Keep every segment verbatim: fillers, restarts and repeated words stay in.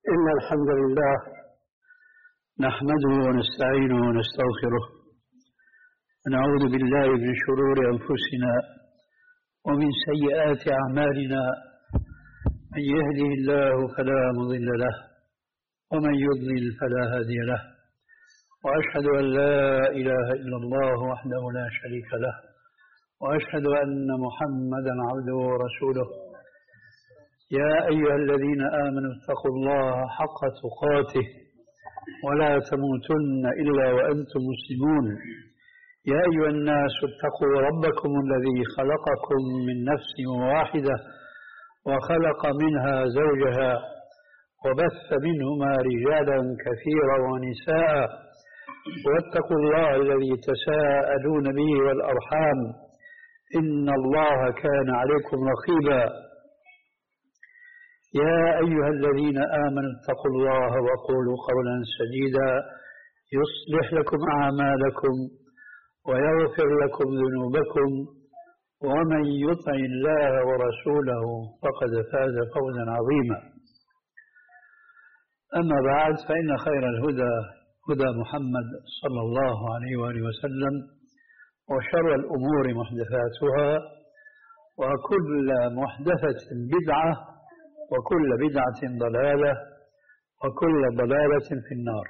إن الحمد لله نحمده ونستعينه ونستغفره ونعوذ بالله من شرور أنفسنا ومن سيئات أعمالنا. من يهده الله فلا مضل له ومن يضلل فلا هادي له، وأشهد أن لا إله إلا الله وحده لا شريك له، وأشهد أن محمدا عبده ورسوله. يا أيها الذين آمنوا اتقوا الله حق تقاته ولا تموتن إلا وأنتم مسلمون. يا أيها الناس اتقوا ربكم الذي خلقكم من نفس واحدة وخلق منها زوجها وبث منهما رجالا كثيرا ونساء، واتقوا الله الذي تساءلون به والأرحام إن الله كان عليكم رقيبا. يا أيها الذين آمنوا اتقوا الله وقولوا قولا سديدا يصلح لكم أعمالكم ويغفر لكم ذنوبكم، ومن يطع الله ورسوله فقد فاز فوزا عظيما. أما بعد، فإن خير الهدى هدى محمد صلى الله عليه وآله وسلم، وشر الأمور محدثاتها، وكل محدثة بدعة، وكل بدعة ضلالة، وكل ضلالة في النار.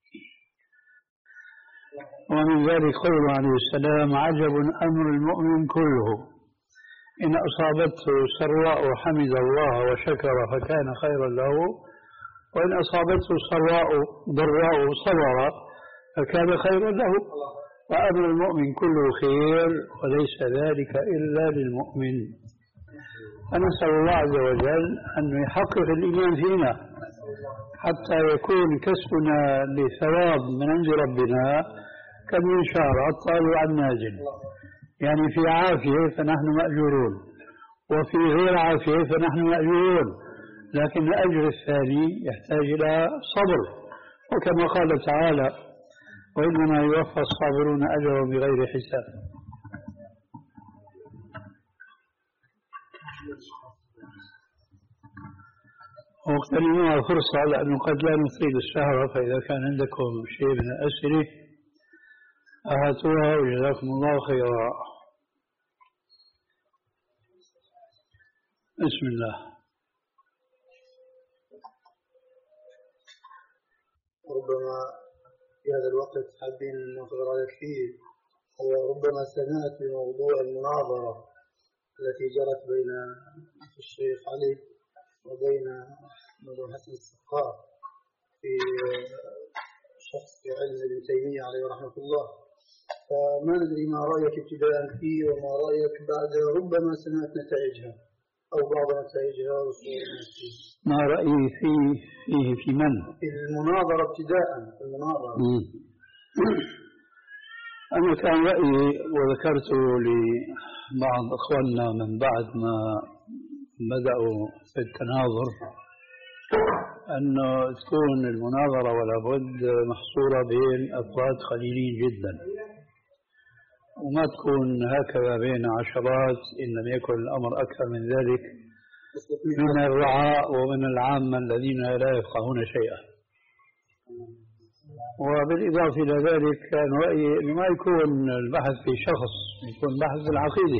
ومن ذلك قوله عليه السلام: عجب أمر المؤمن كله، إن أصابته سراء حمد الله وشكر فكان خيرا له، وإن أصابته سراء ضراء صبر فكان خيرا له. وأمر المؤمن كله خير، وليس ذلك إلا للمؤمن. فنسأل الله عز وجل أن يحقق الإيمان فينا حتى يكون كسبنا لثواب من عند ربنا كالمنشار الطالع النازل، يعني في عافية فنحن مأجورون، وفي غير عافية فنحن مأجورون، لكن الأجر الثاني يحتاج إلى صبر، وكما قال تعالى: وإنما يوفى الصابرون أجرهم بغير حساب. واغتنموها فرصة، لأنه قد لا نطيل السهرة، فإذا كان عندكم شيء من الأسئلة أهاتوها وجزاكم الله خيرا. بسم الله. ربما في هذا الوقت حابين ناخذ رأيك فيه، وربما سمعت بموضوع المناظرة التي جرت بين الشيخ علي وبين موضوع حسن السقاف في شخص في علم ابن تيمية عليه رحمة الله. فما ندري ما رأيك ابتداء فيه، وما رأيك بعد ربما سمعت نتائجها أو بعض نتائجها وصور. ما رأيي فيه فيه في من؟ في المناظرة ابتداء، في المناظرة. أنا كان رأيي، وذكرته لبعض أخواننا من بعد ما بدأوا في التناظر، أنه تكون المناظرة ولا بد محصورة بين أفراد قليلين جدا، وما تكون هكذا بين عشرات إن لم يكن الأمر أكثر من ذلك من الرعاء ومن العامة الذين لا يفقهون شيئا. وبالإضافة إلى ذلك كان رأيي أنه ما يكون البحث في شخص، يكون بحث بالعقيدة،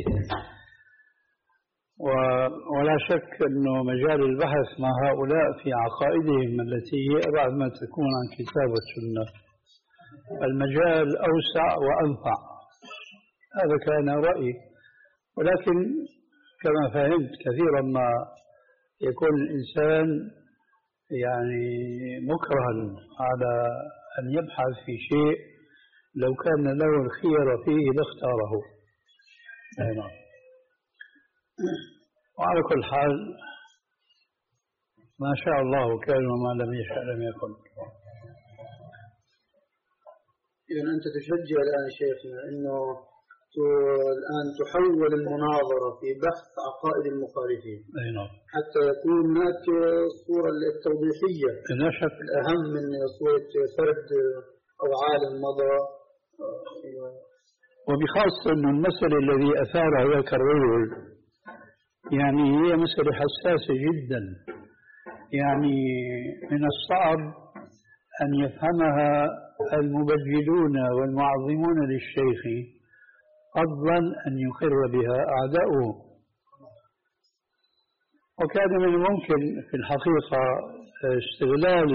ولا شك أنه مجال البحث مع هؤلاء في عقائدهم التي هي أبعد ما تكون عن كتاب والسنة، المجال أوسع وأنفع. هذا كان رأيي، ولكن كما فهمت كثيرا ما يكون الإنسان يعني مكرها على أن يبحث في شيء لو كان له الخير فيه لاختاره. نعم. وعلى كل حال ما شاء الله كان وما لم يشاء لم يكن. إذا أنت تشجع الآن شيخنا أنه الآن تحول المناظرة في بحث عقائد المخالفين، نعم، حتى يكون هناك الصورة التوضيحية لا شك الأهم من صورة فرد أو عالم مضى. وبخاصة أن المسألة الذي أثارها ذاك الرجل يعني هي مسألة حساسة جدا، يعني من الصعب أن يفهمها المبجلون والمعظمون للشيخ فضلا أن يقر بها أعداؤه. وكان من الممكن في الحقيقة استغلال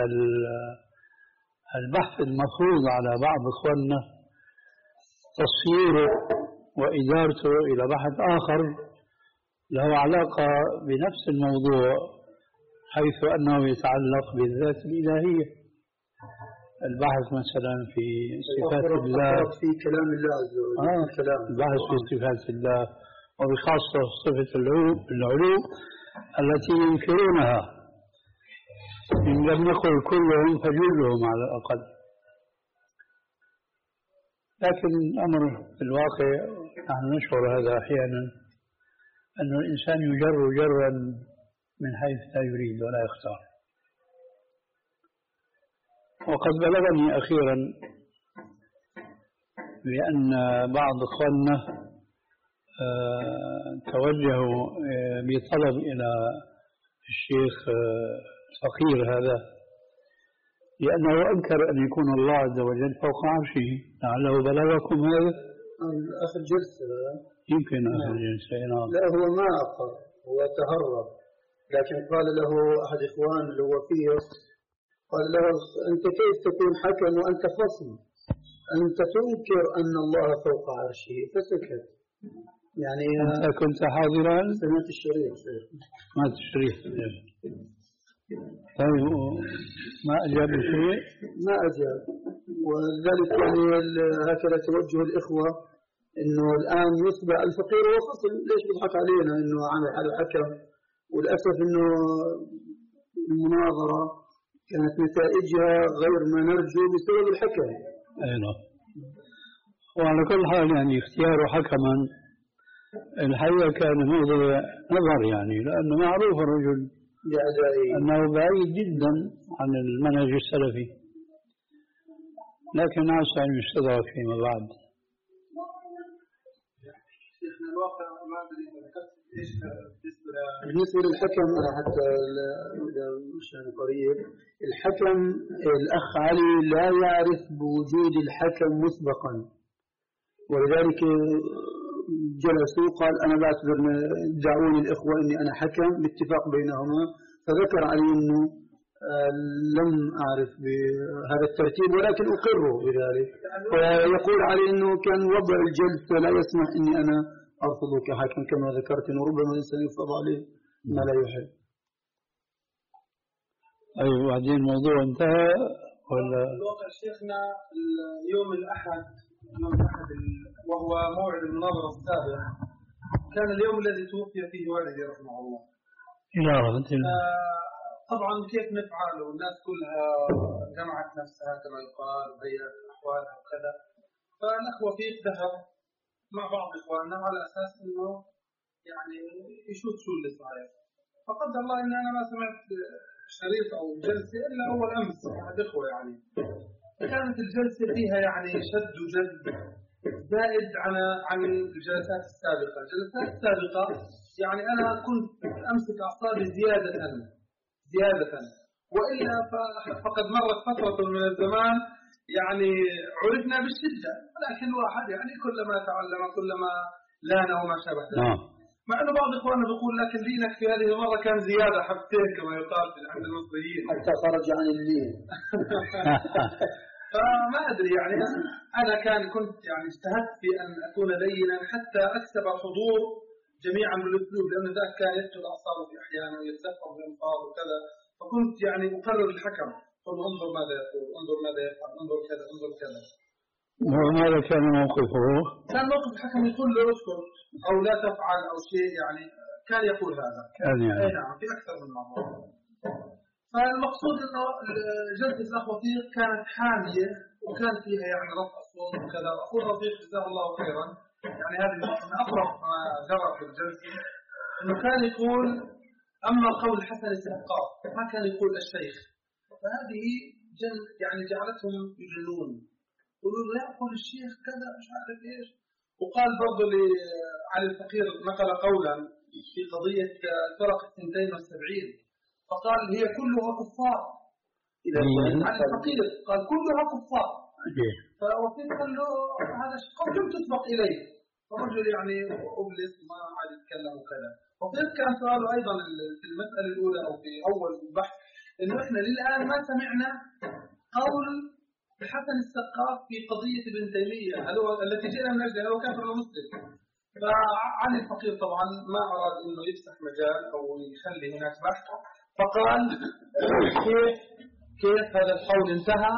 البحث المفروض على بعض إخواننا تصييره وإدارته إلى بحث آخر له علاقة بنفس الموضوع، حيث أنه يتعلق بالذات الإلهية، البحث مثلا في صفات الله، في كلام الله عز وجل، آه البحث في صفات الله وبخاصة صفة العلو التي ينكرونها، إن لم نقل كلهم فجلهم على الأقل. لكن الأمر في الواقع نحن نشعر هذا أحيانا، أن الإنسان يجر جرا من حيث لا يريد ولا يختار. وقد بلغني أخيرا بأن بعض إخواننا توجهوا بطلب إلى الشيخ الفقير هذا، لأنه أنكر أن يكون الله عز وجل فوق عرشه. لعله بلغكم هذا؟ آخر جلسة يمكن آخر جلسة. لا هو ما أقر، هو تهرب، لكن قال له أحد إخوان اللي هو فيه، قال له أنت كيف تكون حكم وأنت خصم؟ أنت تنكر أن الله فوق عرشه. فسكت. يعني أنت كنت حاضرا؟ سمعت الشريف. سمعت الشريف. طيب ما أجاب شيء؟ ما أجاب. ولذلك يعني هكذا توجه الإخوة إنه الآن يتبع الفقير وخصم. ليش بيضحك علينا إنه عمل على حكم؟ وللأسف إنه المناظرة كانت نتائجها غير ما نرجو بسبب الحكم. أي نعم. وعلى كل حال يعني اختيار حكما الحقيقة كان موضوع نظر، يعني لأنه معروف الرجل أنه بعيد جدا عن المنهج السلفي، لكن عسى أن يستدرك فيما بعد. شيخنا الواقع ما أدري إيش بالنسبة للحكم، حتى مش قريب الحكم الأخ علي لا يعرف بوجود الحكم مسبقا، ولذلك جلسوا قال أنا بعتبر دعوني الإخوة إني أنا حكم باتفاق بينهما، فذكر علي أنه لم أعرف بهذا الترتيب ولكن أقره بذلك، ويقول علي أنه كان وضع الجلسة لا يسمح إني أنا أرفضه كحكم كما ذكرت، إنه ربما الإنسان يفرض عليه ما لا يحب. أيوة بعدين الموضوع انتهى ولا؟ الواقع شيخنا اليوم الأحد يوم الأحد وهو موعد المناظرة السابق، كان اليوم الذي توفي فيه والدي رحمه الله. إلى رحمة الله. طبعا كيف نفعل والناس كلها جمعت نفسها كما يقال بيئة أحوالها وكذا، فالأخوة فيه ذهب مع بعض إخواننا على أساس إنه يعني يشوف شو اللي صاير. فقدر الله إن أنا ما سمعت شريط أو جلسة إلا أول أمس أحد إخوة، يعني كانت الجلسة فيها يعني شد وجذب زائد عن عن الجلسات السابقة. الجلسات السابقة يعني أنا كنت أمسك أعصابي زيادة زيادة وإلا فقد مرت فترة من الزمان يعني عرفنا بالشدة، لكن الواحد يعني كلما تعلم كلما لان وما شابه ذلك. مع أنه بعض إخواننا بيقول لكن دينك في هذه المرة كان زيادة حبتين كما يقال عند المصريين حتى خرج عن اللين. فما أدري يعني أنا كان كنت يعني اجتهدت في أن أكون لينا حتى أكسب حضور جميعا بالأسلوب، لأن ذاك كان يقتل أعصابه في أحيانا ويتسفر بألفاظ وكذا، فكنت يعني أقرر الحكم قل انظر ماذا يقول، انظر ماذا يفعل، انظر كذا انظر كذا. وماذا كان موقفه؟ كان موقف الحكم يقول له اسكت أو لا تفعل أو شيء، يعني كان يقول هذا. كان يعني. أي نعم في أكثر من مرة. فالمقصود إنه جلسة الأخ رفيق كانت حامية وكان فيها يعني رفع الصوت وكذا. أخوه رفيق جزاه الله خيرا، يعني هذه من أطرف ما جرى في الجلسة، إنه كان يقول أما قول حسن السقاف ما كان يقول الشيخ، فهذه جل يعني جعلتهم يجلون يقولون لا يقول الشيخ كذا مش عارف إيش. وقال برضه لعلي الفقير نقل قولا في قضية الفرق الثنتين والسبعين، فقال هي كلها كفار. إذا عن الفقير قال كلها كفار. فوفيد قال له هذا قد لم تسبق إليه. فرجل يعني أبلس ما عاد يتكلم وكذا. وفيد كان سؤاله أيضا في المسألة الأولى أو في أول البحث إنه إحنا للآن ما سمعنا قول الحسن السقاف في قضية ابن تيمية التي جئنا من أجلها هو كافر ومسلم. فعلي الفقير طبعا ما أراد إنه يفتح مجال أو يخلي هناك بحث، فقال كيف كيف هذا القول انتهى،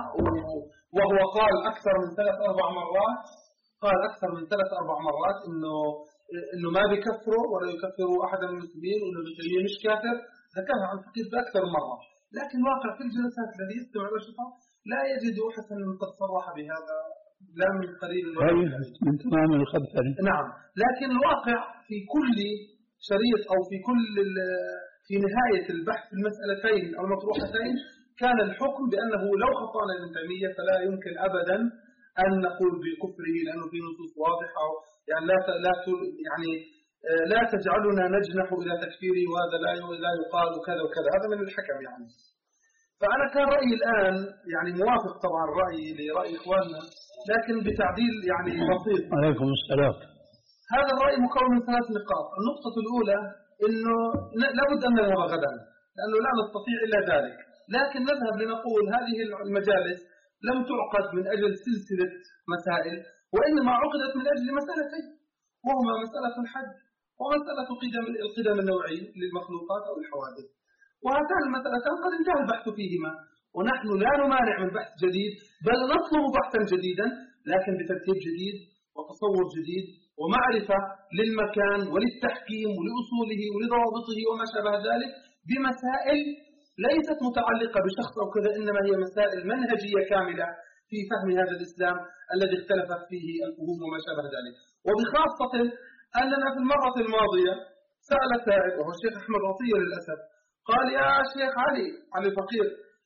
وهو قال أكثر من ثلاث أربع مرات قال أكثر من ثلاث أربع مرات إنه إنه ما بيكفروا ولا يكفروا أحد من المسلمين وإنه ابن تيمية مش كافر. ذكرها عن الفقير بأكثر من مرة، لكن واقع في الجلسات الذي يستمع الأشرطة لا يجد حسن قد صرح بهذا لا من قليل من تمام الخبث. نعم، لكن الواقع في كل شريط أو في كل في نهاية البحث في المسألتين أو المطروحتين كان الحكم بأنه لو خطأنا ابن تيمية فلا يمكن أبدا أن نقول بكفره لأنه في نصوص واضحة، يعني لا لا يعني لا تجعلنا نجنح إلى تكفيره وهذا لا لا يقال كذا وكذا، هذا من الحكم يعني. فأنا كان رأيي الآن يعني موافق طبعا رأيي لرأي إخواننا لكن بتعديل يعني بسيط. عليكم السلام. هذا الرأي مكون من ثلاث نقاط. النقطة الأولى إنه لابد أن نذهب غدا لأنه لا نستطيع إلا ذلك، لكن نذهب لنقول هذه المجالس لم تعقد من أجل سلسلة مسائل وإنما عقدت من أجل مسألتين، وهما مسألة الحج ومسألة قدم القدم النوعي للمخلوقات أو الحوادث، وهاتان المسألتان قد انتهى البحث فيهما، ونحن لا نمانع من بحث جديد بل نطلب بحثا جديدا لكن بترتيب جديد وتصور جديد ومعرفة للمكان وللتحكيم ولأصوله ولضوابطه وما شابه ذلك بمسائل ليست متعلقة بشخص أو كذا، إنما هي مسائل منهجية كاملة في فهم هذا الإسلام الذي اختلفت فيه الفهوم وما شابه ذلك. وبخاصة أننا في المرة الماضية سأل سائل وهو الشيخ أحمد عطية للأسف قال يا شيخ علي علي الفقير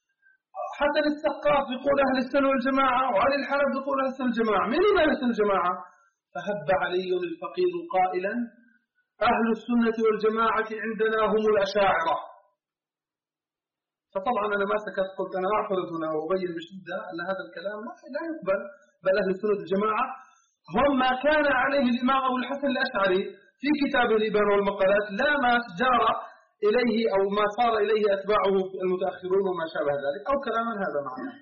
حسن السقاف يقول أهل السنة والجماعة وعلي الحلب يقول أهل السنة والجماعة، من هم أهل السنة والجماعة؟ فهب علي الفقير قائلا أهل السنة والجماعة عندنا هم الأشاعرة. فطبعا أنا ما سكت، قلت أنا أعترض هنا وأبين بشدة أن هذا الكلام لا يقبل، بل أهل السنة والجماعة هم ما كان عليه الإمام أبو الحسن الأشعري في كتابه الإبانة والمقالات لا ما جار إليه أو ما صار إليه أتباعه المتأخرون وما شابه ذلك أو كلاما هذا معناه.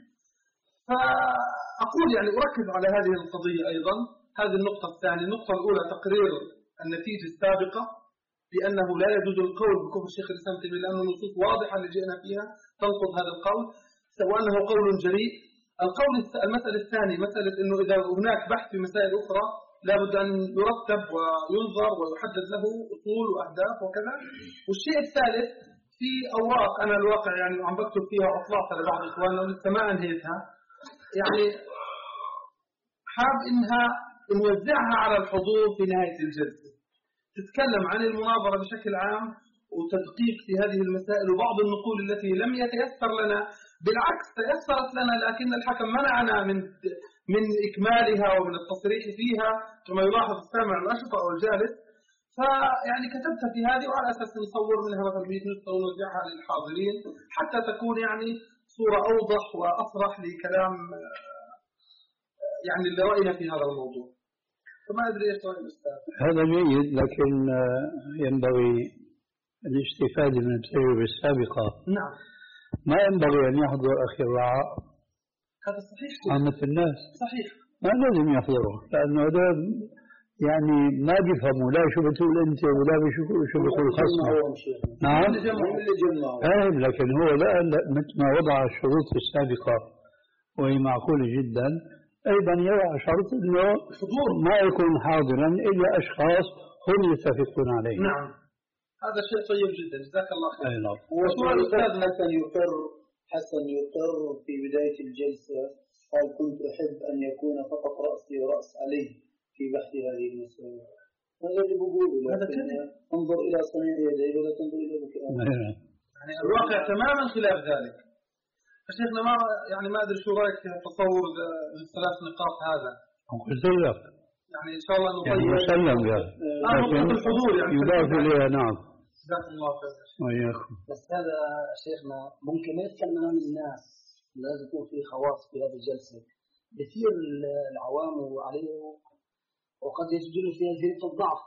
فأقول يعني أركز على هذه القضية أيضا. هذه النقطة الثانية. النقطة الأولى تقرير النتيجة السابقة بأنه لا يجوز القول بكفر الشيخ الإسلام تيمية لأنه نصوص واضحة اللي جئنا فيها تنقض هذا القول وأنه قول جريء. القول المسألة الثانية مسألة أنه إذا هناك بحث في مسائل أخرى لابد أن يرتب وينظر ويحدد له أصول وأهداف وكذا. والشيء الثالث في أوراق أنا الواقع يعني عم بكتب فيها أطلاق لبعض إخواننا ولسه ما أنهيتها، يعني حاب إنها نوزعها على الحضور في نهاية الجلسة، تتكلم عن المناظرة بشكل عام وتدقيق في هذه المسائل وبعض النقول التي لم يتيسر لنا، بالعكس تيسرت لنا لكن الحكم منعنا من من إكمالها ومن التصريح فيها كما يلاحظ السامع الأشرف أو الجالس. فيعني كتبت في هذه وعلى أساس نصور منها مثلا مئة نسخة ونوزعها للحاضرين حتى تكون يعني صورة أوضح وأصرح لكلام يعني اللي رأينا في هذا الموضوع. فما أدري إيش رأي الأستاذ. هذا جيد، لكن ينبغي الاستفادة من التجربة السابقة. نعم. ما ينبغي أن يحضر أخي الرعاء هذا صحيح عامة الناس. صحيح. ما لازم يحضروا لأنه هذا يعني ما بيفهموا لا شو بتقول أنت ولا شو بتقول خصم. نعم. آه لكن هو لا, لا مثل ما وضع الشروط السابقة وهي معقولة جدا، أيضا يضع شرط أنه ما يكون حاضرا إلا أشخاص هم يتفقون عليه. نعم هذا شيء طيب جدا جزاك الله خير. نعم. وسؤال الأستاذ مثلا يقر حسن يقر في بداية الجلسة قال كنت أحب أن يكون فقط رأسي ورأس عليه في بحث هذه المسألة. هذا اللي بقوله لكن انظر إلى صنيع يديه ولا تنظر إلى بكاء. يعني الواقع تماما خلاف ذلك. شيخنا ما يعني ما أدري شو رأيك في تصور الثلاث نقاط هذا. قلت لك يعني إن شاء الله يعني مسلم يعني. آه نقطة الحضور يعني يضاف إليها. نعم. جزاكم الله خير. وإياكم. بس هذا شيخنا ممكن ما يتكلم عن الناس، لازم يكون في خواص في هذه الجلسة، بثير العوام عليه وقد يسجل فيها زيادة الضعف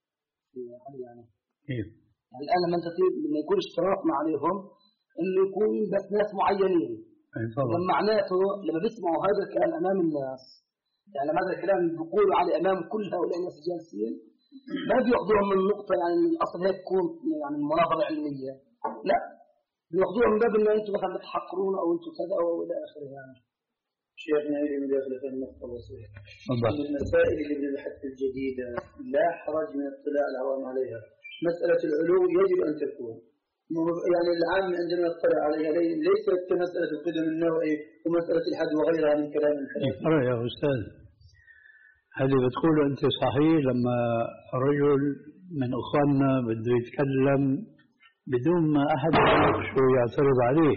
يعني. إيه. يعني الآن لما أنت لما يكون اشتراكنا عليهم إنه يكون بس ناس معينين. لما معناته لما بيسمعوا هذا الكلام أمام الناس، يعني هذا الكلام بيقولوا عليه أمام كل هؤلاء الناس الجالسين، ما بيأخذوهم من النقطة يعني من الأصل هيك تكون يعني مناظرة علمية، لا بيأخذوهم من باب إنه أنتم مثلا بتحقرون أو أنتم كذا أو إلى آخره. يعني شيخنا يريد أن يدخل في النقطة بسيطة. من المسائل اللي بالبحث الجديدة لا حرج من اطلاع العوام عليها. مسألة العلو يجب أن تكون يعني العام عندما يطلع عليها ليست كمسألة القدم النوعي ومسألة الحد وغيرها من كلام الحديث. يا أستاذ هذه بتقول أنت صحيح لما رجل من أخواننا بده يتكلم بدون ما أحد يناقشه ويعترض عليه،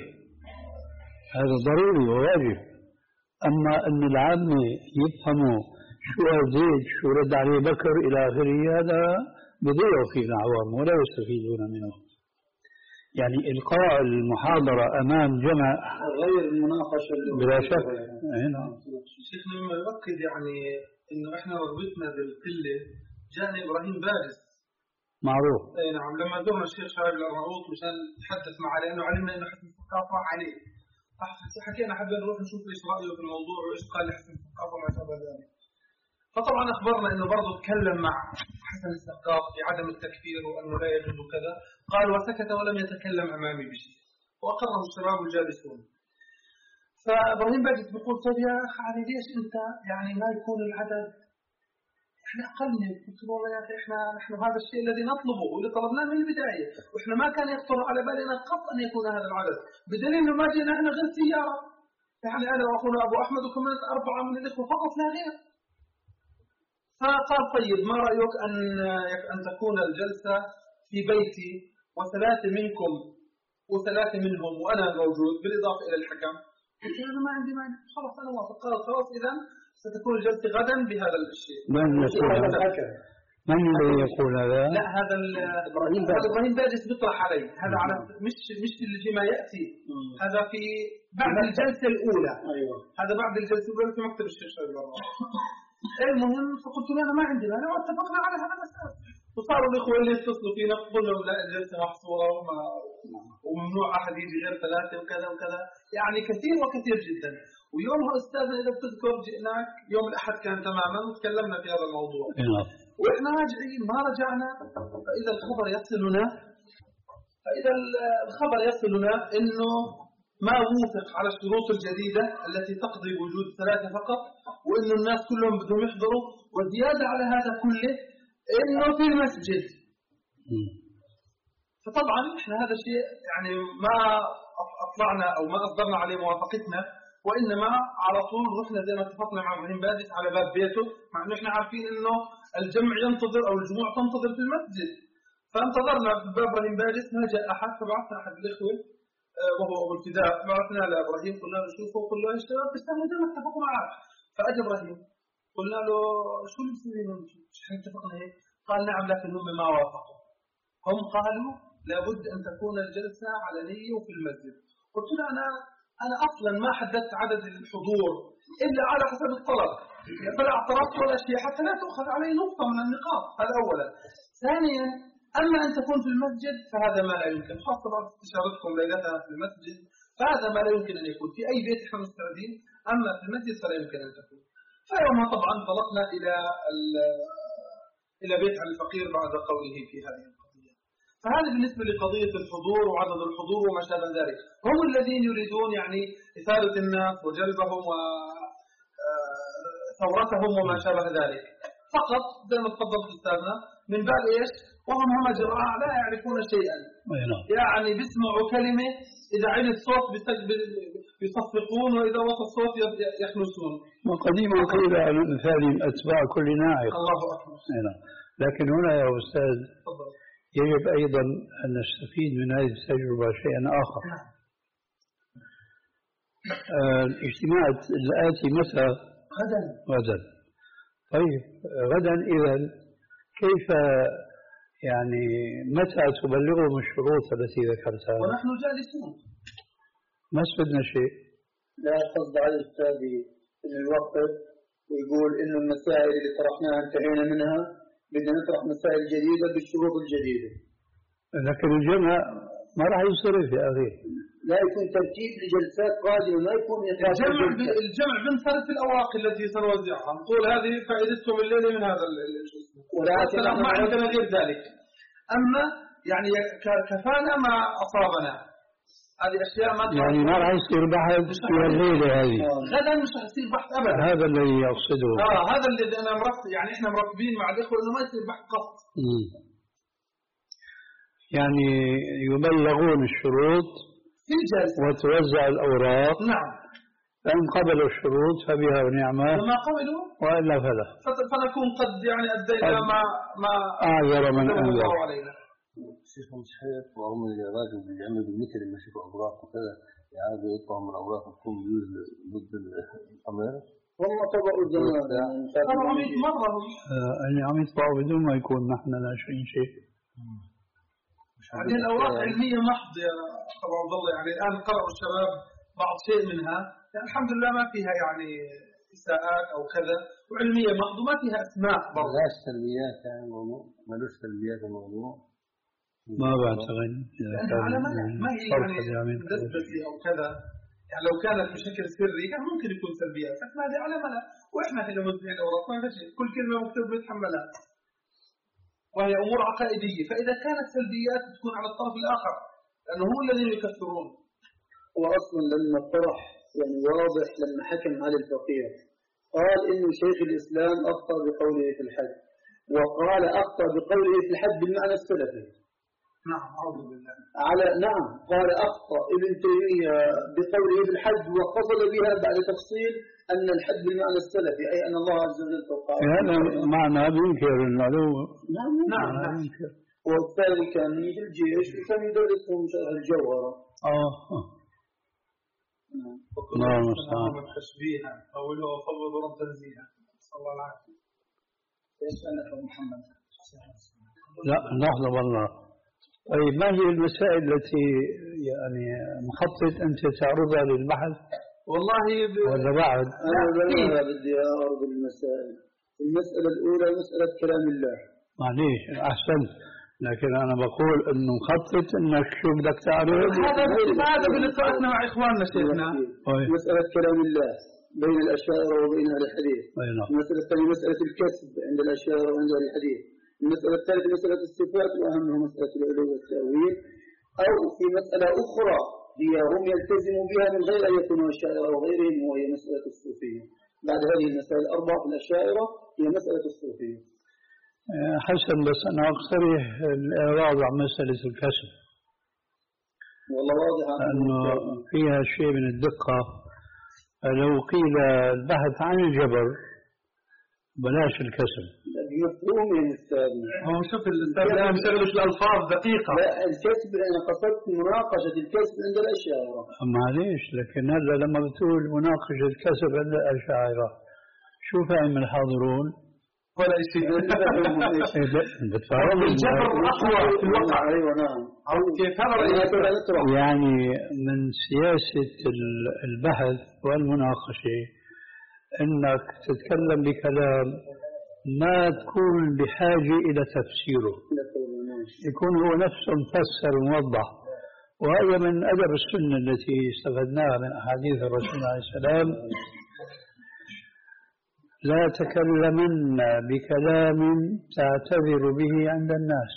هذا ضروري وواجب. أما أن العامة يفهموا شو قال زيد شو رد عليه بكر إلى آخره، هذا بضيعوا فيه العوام ولا يستفيدون منه. يعني إلقاء المحاضرة أمام جمع غير المناقشة بلا شك. شيخنا مما يؤكد يعني إنه إحنا رغبتنا بالقلة جاءنا إبراهيم بارز معروف. أي نعم، لما زرنا الشيخ شعيب الأرناؤوط مشان نتحدث معه لأنه علمنا إنه حسن الثقافة راح عليه، حكينا حابين نروح نشوف إيش رأيه في الموضوع وإيش قال لحسن الثقافة وما شابه ذلك. فطبعا أخبرنا إنه برضه تكلم مع حسن الثقاف في عدم التكفير وأنه لا يجوز كذا، قال وسكت ولم يتكلم أمامي بشيء وأقره الشباب الجالسون. فإبراهيم باجت بيقول طيب يا أخي علي ليش أنت يعني ما يكون العدد إحنا أقل منك؟ قلت له والله يا أخي إحنا نحن هذا الشيء الذي نطلبه واللي طلبناه من البداية، وإحنا ما كان يخطر على بالنا قط أن يكون هذا العدد، بدليل إنه ما جينا إحنا غير سيارة، يعني أنا وأخونا أبو أحمد وكمان أربعة من الإخوة فقط لا غير. فقال طيب ما رأيك أن أن تكون الجلسة في بيتي وثلاثة منكم وثلاثة منهم وأنا موجود بالإضافة إلى الحكم؟ قلت أنا ما عندي مانع، خلاص أنا موافق. قال خلاص إذا ستكون الجلسة غدا بهذا الشيء. من يقول هذا؟ من الذي يقول هذا؟ لا هذا إبراهيم هذا إبراهيم باجس بيطرح علي هذا على مش مش اللي فيما يأتي، هذا في بعد الجلسة الأولى. أيوة. هذا بعد الجلسة الأولى في مكتب الشيخ شعيب الأرناؤوط. المهم فقلت له أنا ما عندي مانع واتفقنا على هذا الأساس. وصاروا الإخوة اللي يتصلوا فينا قلنا لهم لا الجلسة محصورة وما وممنوع أحد يجي غير ثلاثة وكذا وكذا، يعني كثير وكثير جدا. ويومها أستاذنا إذا بتذكر جئناك يوم الأحد كان تماما وتكلمنا في هذا الموضوع. وإحنا راجعين ما رجعنا فإذا الخبر يصلنا فإذا الخبر يصلنا إنه ما وافق على الشروط الجديدة التي تقضي بوجود ثلاثة فقط، وإنه الناس كلهم بدهم يحضروا، والزيادة على هذا كله إنه في المسجد. فطبعا إحنا هذا الشيء يعني ما أطلعنا أو ما أصدرنا عليه موافقتنا، وإنما على طول رحنا زي ما اتفقنا مع إبراهيم باجس على باب بيته، مع إنه إحنا عارفين إنه الجمع ينتظر أو الجموع تنتظر في المسجد. فانتظرنا باب إبراهيم باجس ما جاء أحد، فبعثنا أحد الإخوة وهو أبو الفداء، بعثنا لإبراهيم قلنا له شوفوا كل يا شباب بيستاهلوا زي ما اتفقوا معك. فأجى إبراهيم قلنا له شو اللي بيصير احنا اتفقنا هيك؟ قال نعم لكن هم ما وافقوا، هم قالوا لابد أن تكون الجلسة علنية وفي المسجد. قلت له أنا أنا أصلا ما حددت عدد الحضور إلا على حسب الطلب، فلا اعترضت ولا شيء حتى لا تأخذ علي نقطة من النقاط. هذا أولا. ثانيا أما أن تكون في المسجد فهذا ما لا يمكن، خاصة بعد استشارتكم ليلتها في المسجد، فهذا ما لا يمكن أن يكون في أي بيت إحنا مستعدين، أما في المسجد فلا يمكن أن تكون. فيومها طبعا انطلقنا إلى إلى بيت علي الفقير بعد قوله في هذه القضية. فهذا بالنسبة لقضية الحضور وعدد الحضور وما شابه ذلك، هم الذين يريدون يعني إثارة الناس وجلبهم وثورتهم وما شابه ذلك فقط، زي ما تفضلت أستاذنا من باب إيش؟ وهم هم جراء لا يعرفون شيئا، يعني بيسمعوا كلمة إذا عين الصوت بيصفقون وإذا وصل الصوت يخلصون. وقديما قيل على مثال أتباع كل ناعق. الله أكبر. لكن هنا يا أستاذ يجب أيضا أن نستفيد من هذه التجربة شيئا آخر. آه الاجتماع الآتي متى؟ غدا. غدا. طيب غدا إذا كيف يعني متى تبلغهم الشروط التي ذكرتها؟ ونحن جالسون. ما استفدنا شيء. لا قصد على الأستاذ إن الوقت ويقول إنه المسائل اللي طرحناها انتهينا منها، بدنا نطرح مسائل جديدة بالشروط الجديدة. لكن الجمع ما راح ينصرف يا أخي. لا يكون ترتيب لجلسات قادمة، ما يكون الجمع ب... الجمع بنصرف الأوراق التي سنوزعها، نقول هذه فائدتكم الليلة من هذا الجزء، ولكن ما عندنا غير ذلك. أما يعني كفانا ما أصابنا، هذه أشياء ما يعني ما راح يصير بحث في الليلة هذه. غدا مش راح يصير بحث أبدا. هذا الذي يقصده. آه هذا اللي أنا مرتب، يعني إحنا مرتبين مع الإخوة إنه ما يصير بحث قط. يعني يبلغون الشروط في الجلسة وتوزع الأوراق. نعم. فإن قبلوا الشروط فبها ونعمة، وما قبلوا وإلا فلا. فنكون قد يعني أدينا ما ما أعذر من أنذر. شيخ مشحيط وهم الراجل بيعمل بالمثل لما يشوفوا أوراق وكذا يعادوا يطلعوا من الأوراق وتكون بيوز ضد الأمير. هم طبعوا زمان طبعوا مئة مرة. اللي عم يطبعوا بدون ما يكون نحن ناشرين شيء. هذه الأوراق علمية محض يا أبو عبد الله، يعني الآن قرأوا الشباب بعض شيء منها، يعني الحمد لله ما فيها يعني إساءات أو كذا، وعلمية محض وما فيها أسماء برضه. ملاش سلبيات يعني الموضوع، ملوش سلبيات الموضوع. ما بعتقد على ما ما هي يعني نسبتي أو كذا، يعني لو كانت بشكل سري كان ممكن يكون سلبيات، بس ما هذه على ملا، وإحنا هنا موزعين الأوراق ما شيء، كل كلمة مكتوب بنتحملها، وهي أمور عقائدية، فإذا كانت سلبيات تكون على الطرف الآخر، لأنه هم الذين يكثرون. وأصلا لما طرح يعني واضح لما حكم على الفقيه قال إنه شيخ الإسلام أخطأ بقوله في الحد، وقال أخطأ بقوله في الحد بالمعنى السلفي. نعم أعوذ بالله. على نعم قال أخطأ ابن تيمية بقوله في الحد وقصد بها بعد تفصيل أن الحد بالمعنى السلفي، أي أن الله عز وجل فوق هذا معنى بينكر العلو. نعم نعم نعم. والثاني كان في الجيش وكان يدرسهم شرح الجوهرة. آه الله المستعان. تشبيها أولها وفوض رب تنزيها، صلى الله العافية. ايش أنا محمد؟ لا لحظة والله. طيب ما هي المسائل التي يعني مخطط أنت تعرضها للبحث؟ والله ب... ولا بعد؟ أنا بالله بدي أعرض المسائل. المسألة الأولى مسألة كلام الله. معليش أحسنت، لكن أنا بقول إنه مخطط إنك شو بدك تعرض. هذا هذا بلقاءاتنا مع إخواننا شيخنا. مسألة كلام الله بين الأشاعرة وبين أهل الحديث. المسألة الثانية مسألة الكسب عند الأشاعرة وعند أهل الحديث. المسألة الثالثة مسألة الصفات وأهمها مسألة العلو والتأويل، أو في مسألة أخرى هي هم يلتزموا بها من غير أن يكونوا أشاعرة وغيرهم، وهي مسألة الصوفية. بعد هذه المسائل الأربعة في الأشاعرة هي مسألة الصوفية. حسن، بس أنا أقترح الإعراض عن مسألة الكسب. والله واضح أنه فيها شيء من الدقة. لو قيل البحث عن الجبر بلاش الكسب. مفهوم يا أستاذ. هو شوف الأستاذ لا يشتغلش الألفاظ دقيقة. لا الكسب أنا قصدت مناقشة الكسب عند الأشاعرة. معليش، لكن هلا لما بتقول مناقشة الكسب عند الأشاعرة شو فاهم الحاضرون؟ ولا شيء. بتفهم الجبر أقوى في الواقع. أيوة نعم. كيف هذا يعني من سياسة البحث والمناقشة انك تتكلم بكلام ما تكون بحاجة الى تفسيره، يكون هو نفسه مفسر وموضح. وهذا من ادب السنة التي استفدناها من احاديث الرسول عليه السلام: لا تكلمن بكلام تعتذر به عند الناس.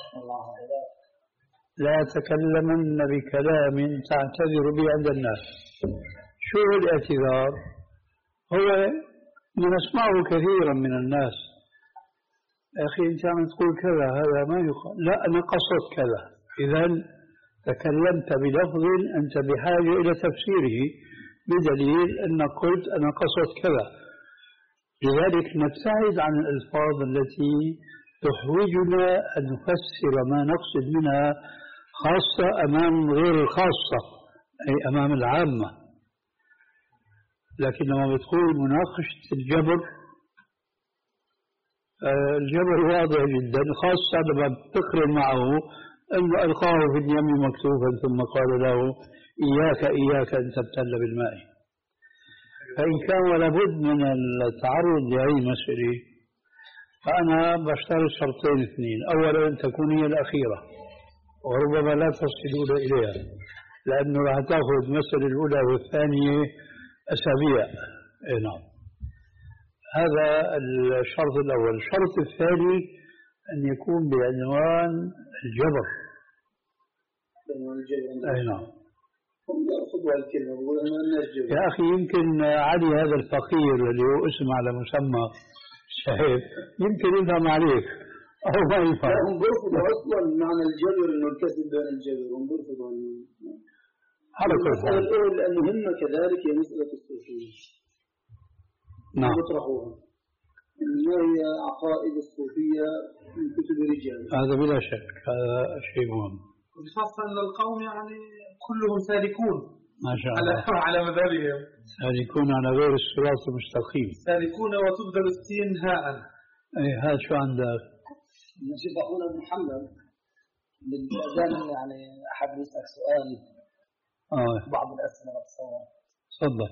لا تكلمن بكلام تعتذر به عند الناس. شو هو الاعتذار؟ هو ما نسمعه كثيرا من الناس: يا أخي أنت عم تقول كذا، هذا ما يقال، لا أنا قصدت كذا. إذن تكلمت بلفظ أنت بحاجة إلى تفسيره، بدليل أنك قلت أنا قصدت كذا. لذلك نبتعد عن الألفاظ التي تحوجنا أن نفسر ما نقصد منها، خاصة أمام غير الخاصة أي أمام العامة. لكن لما بتقول مناقشة الجبر الجبر واضح جدا، خاصة لما بتقرن معه أنه ألقاه في اليم مكتوفا ثم قال له إياك إياك أن تبتل بالماء. فإن كان ولا بد من التعرض لهذه المسألة فأنا بشترط شرطين اثنين. أولا أن تكون هي الأخيرة وربما لا تصلون إليها، لأنه راح تأخذ المسألة الأولى والثانية أسابيع. إيه نعم، هذا الشرط الأول. الشرط الثاني أن يكون بعنوان الجبر. بعنوان الجبر. أي نعم. هم يأخذوا الكلمة يقول أنا الجبر. يا أخي يمكن علي هذا الفقير اللي هو اسم على مسمى شايف يمكن يفهم عليك أو ما يفهم. لا هم بيرفضوا أصلا معنى الجبر إنه الكسب بين الجبر، هم بيرفضوا على كل حال. الأول لأنه هم كذلك هي مسألة الصوفية. نعم. يطرحوها. ما هي عقائد الصوفية من كتب الرجال. هذا بلا شك، هذا شيء مهم. خاصة أن القوم يعني كلهم سالكون ما شاء الله على على مذهبهم، سالكون على غير الصراط المستقيم. سالكون وتبدل السين هاء. اي هذا شو عندك؟ نجيب أخونا محمد بالأذان يعني أحد يسأل سؤال. آه. بعض الأسئلة بتصور. تفضل.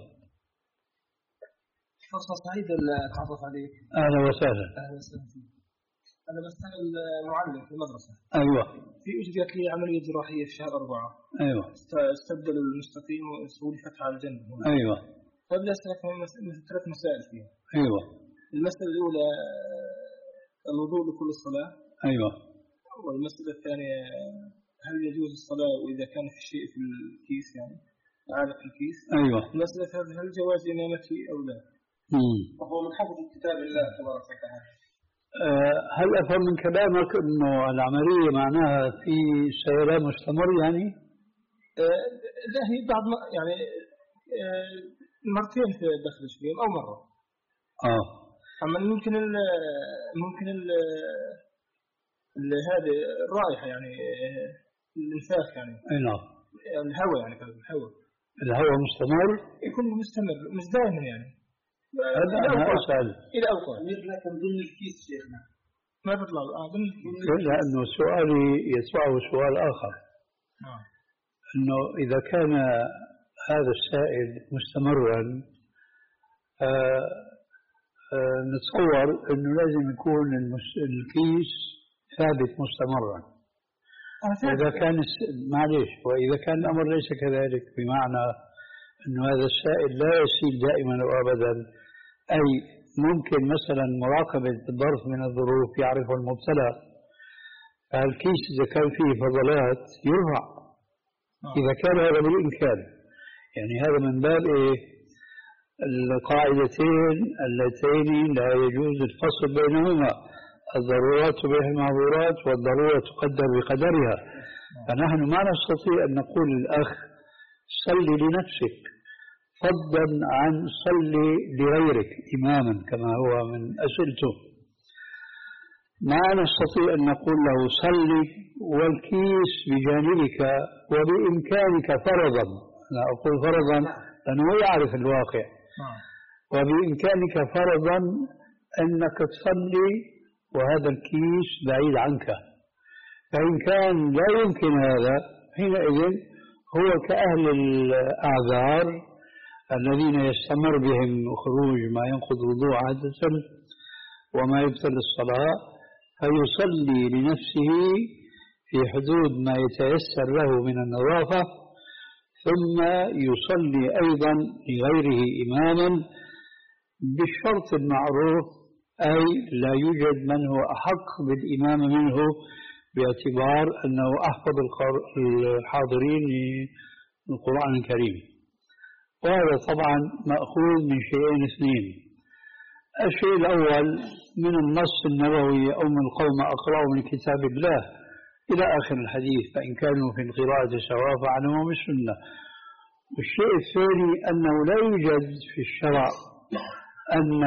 فرصة سعيدة أتعرف عليك. أهلا وسهلا. أهلا وسهلا فيك. أنا بشتغل معلم في المدرسة. أيوة. في أجريت لي عملية جراحية في شهر أربعة. أيوة. استبدلوا المستقيم وسووا لي فتحة على الجنب. أيوة. فبدي أسألك مثل ثلاث مسائل فيها. أيوة. المسألة الأولى الوضوء لكل الصلاة. أيوة. والمسألة الثانية هل يجوز الصلاة وإذا كان في شيء في الكيس يعني عالق الكيس. أيوة. المسألة الثالثة هل جواز إمامتي أو لا. وهو من حفظ كتاب الله تبارك وتعالى. هل أفهم من كلامك أنه العملية معناها في سيران مستمر يعني؟ أه لا هي بعض يعني أه مرتين في داخل الشبيب أو مرة. آه. أما ممكن ال ممكن ال هذه الرائحة يعني الانفاخ يعني. أي نعم. الهواء يعني كذا الهواء. الهواء مستمر؟ يكون مستمر مش دائما يعني. هذا أنا أسأل. إلى أوقات. لكن ضمن الكيس شيخنا. ما بيطلع آه ضمن الكيس. لأنه سؤالي يتبعه سؤال آخر. آه. إنه إذا كان هذا السائل مستمرا آه آه نتصور إنه لازم يكون الكيس ثابت مستمرا. آه إذا كان معليش وإذا كان الأمر ليس كذلك بمعنى أنه هذا السائل لا يسيل دائما وأبدا، أي ممكن مثلا مراقبة ظرف من الظروف يعرفه المبتلى، فالكيس إذا كان فيه فضلات يرفع إذا كان هذا بالإمكان. يعني هذا من باب إيه القاعدتين اللتين لا يجوز الفصل بينهما، الضرورات تبيح المعذورات والضرورة تقدر بقدرها. فنحن ما نستطيع أن نقول للأخ صلي لنفسك فضلا عن صلي لغيرك إماما كما هو من أسئلته. ما نستطيع أن نقول له صلي والكيس بجانبك وبإمكانك فرضا، لا أقول فرضا لأنه يعرف الواقع، وبإمكانك فرضا أنك تصلي وهذا الكيس بعيد عنك. فإن كان لا يمكن هذا حينئذ هو كأهل الأعذار الذين يستمر بهم خروج ما ينقض الوضوء عادة وما يبطل الصلاة، فيصلي لنفسه في حدود ما يتيسر له من النظافة، ثم يصلي أيضا لغيره إماما بالشرط المعروف، أي لا يوجد من هو أحق بالإمام منه باعتبار أنه أحفظ الحاضرين للقرآن الكريم. وهذا طبعا مأخوذ من شيئين اثنين. الشيء الأول من النص النبوي أو من القوم أقرأوا من كتاب الله إلى آخر الحديث، فإن كانوا في القراءة سواء فعلموا السنة. والشيء الثاني أنه لا يوجد في الشرع أن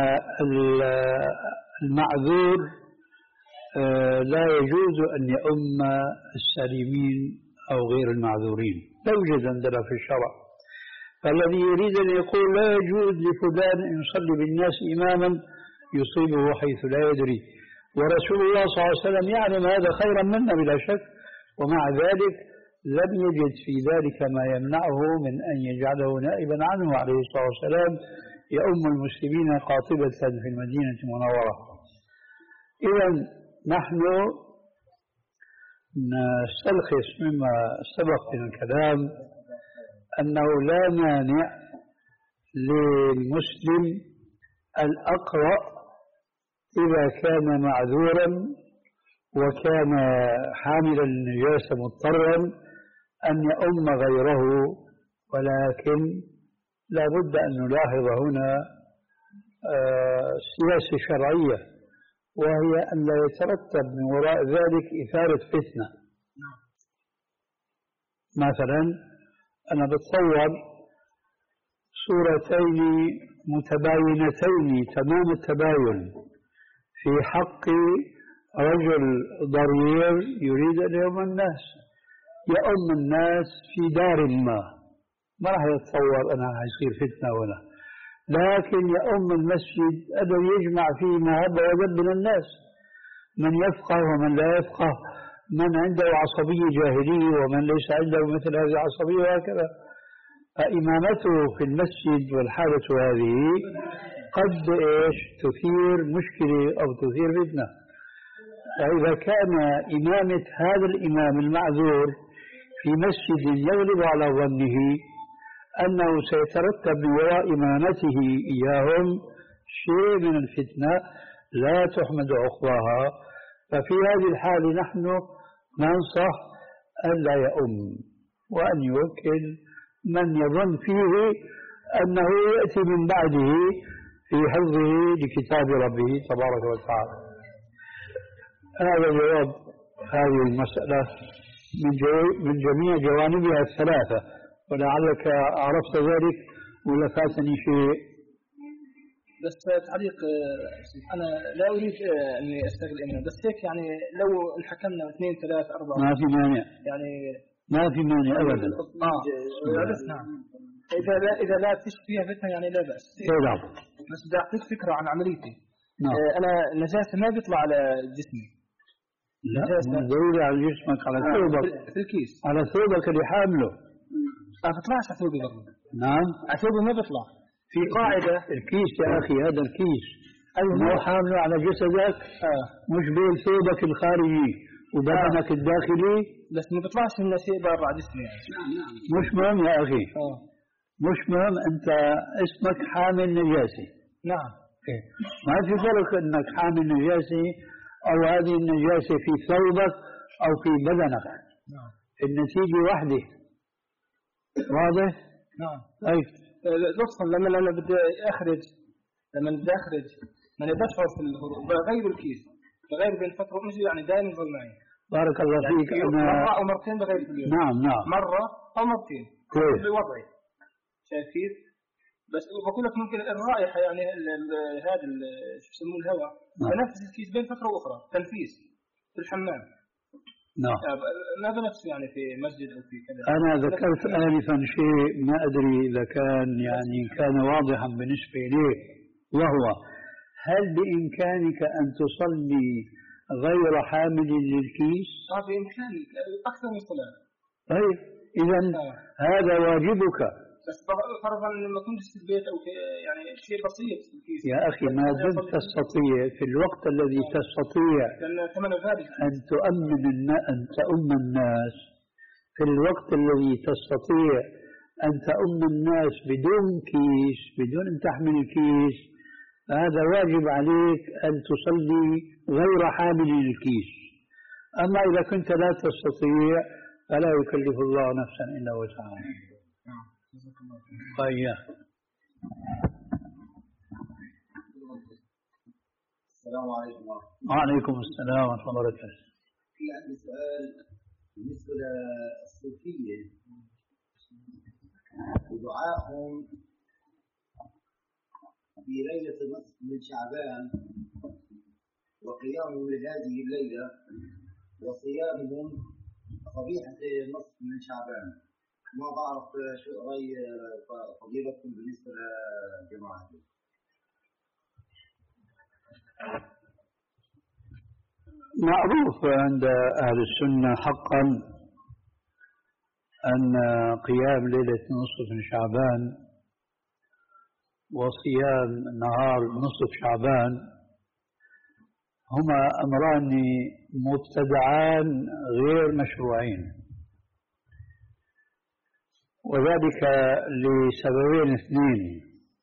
المعذور لا يجوز أن يؤم السالمين أو غير المعذورين، لا يوجد عندنا في الشرع. فالذي يريد أن يقول لا يجوز لفلان أن يصلي بالناس إماما يصيبه حيث لا يدري، ورسول الله صلى الله عليه وسلم يعلم هذا خيرا منا بلا شك، ومع ذلك لم يجد في ذلك ما يمنعه من أن يجعله نائبا عنه عليه الصلاة والسلام يؤم المسلمين قاطبة في المدينة المنورة. إذا نحن نستلخص مما سبق من الكلام أنه لا مانع للمسلم الأقرأ إذا كان معذورا وكان حاملا النجاسة مضطرا أن يؤم غيره، ولكن لا بد أن نلاحظ هنا سياسة شرعية، وهي أن لا يترتب من وراء ذلك إثارة فتنة. مثلا أنا بتصور صورتين متباينتين تمام التباين في حق رجل ضرير يريد أن يؤم الناس، يؤم الناس في دار ما ما راح يتصور أنها يصير فتنة ولا، لكن يؤم المسجد الذي يجمع فيه مهبة وذب من الناس، من يفقه ومن لا يفقه، من عنده عصبية جاهلية ومن ليس عنده مثل هذه العصبية، وهكذا. فإمامته في المسجد والحالة هذه قد إيش تثير مشكلة أو تثير فتنة. فإذا كان إمامة هذا الإمام المعذور في مسجد يغلب على ظنه أنه سيترتب من وراء إمامته إياهم شيء من الفتنة لا تحمد عقباها، ففي هذه الحالة نحن ننصح أن لا يؤم وأن يوكل من يظن فيه أنه يأتي من بعده في حفظه لكتاب ربه تبارك وتعالى. هذا جواب هذه المسألة من, جو من جميع جوانبها الثلاثة، ولعلك عرفت ذلك ولا فاتني شيء؟ بس تعليق، أنا لا أريد أني أستغل إمام، بس هيك يعني لو حكمنا اثنين ثلاث أربعة ما في مانع، يعني ما في مانع أبدا. آه بس نعم، إذا لا إذا لا تشفيها فتنة يعني لا بأس. نعم. بس بدي أعطيك فكرة عن عمليتي. نعم. أنا النجاسة ما بيطلع على جسمي. لا دوري على جسمك، على ثوبك، في الكيس، على ثوبك اللي حامله. ما بيطلعش على ثوبي برضه. نعم. على ثوبي ما بيطلع. في قاعدة الكيس يا أخي، هذا الكيس أيوة مو حامله على جسدك، آه. مش بين ثوبك الخارجي وبدنك آه. الداخلي، بس ما بيطلعش من شيء برا جسمي يعني. مش مهم يا أخي. آه. مش مهم، أنت اسمك حامل نجاسة. نعم. إيه. ما في فرق أنك حامل نجاسة أو هذه النجاسة في ثوبك أو في بدنك. نعم. النتيجة واحدة. واضح؟ نعم. طيب. نفصل لما أنا بدي أخرج، لما بدي أخرج من بشعر في الهروب بغير الكيس، بغير بين فترة، مش يعني دائما يظل معي. بارك الله يعني فيك. أنا مرة أو مرتين بغير في اليوم. نعم نعم. مرة أو مرتين. كويس. بوضعي. شايف كيف؟ بس بقول لك ممكن الرائحة يعني هذا شو يسموه الهواء بنفس الكيس بين فترة وأخرى، تنفيس في الحمام. نعم. ما بنفس يعني في مسجد أو في كذا. أنا ذكرت آنفا شيء ما أدري إذا كان يعني كان واضحا بالنسبة لي، وهو هل بإمكانك أن تصلي غير حامل للكيس؟ آه بإمكاني أكثر من صلاة. طيب إذا آه. هذا واجبك. بس فرضا لما كنت في البيت أو يعني شيء بسيط في الكيس. يا أخي ما دمت تستطيع في الوقت الذي تستطيع أن تؤمن أن تؤم الناس، في الوقت الذي تستطيع أن تؤم الناس بدون كيس، بدون أن تحمل الكيس، هذا واجب عليك أن تصلي غير حامل الكيس. أما إذا كنت لا تستطيع فلا يكلف الله نفسا إلا وسعها. طيب. السلام عليكم ورحمة الله. وعليكم السلام ورحمة الله وبركاته. في عندي سؤال بالنسبة للصوفية ودعائهم في ليلة النصف من شعبان وقيامهم لهذه الليلة وصيامهم صبيحة النصف من شعبان. ما بعرف شو رأي فضيلتكم بالنسبة للجماعة. معروف عند أهل السنة حقا أن قيام ليلة نصف من شعبان وصيام نهار نصف شعبان هما أمران مبتدعان غير مشروعين، وذلك لسببين اثنين.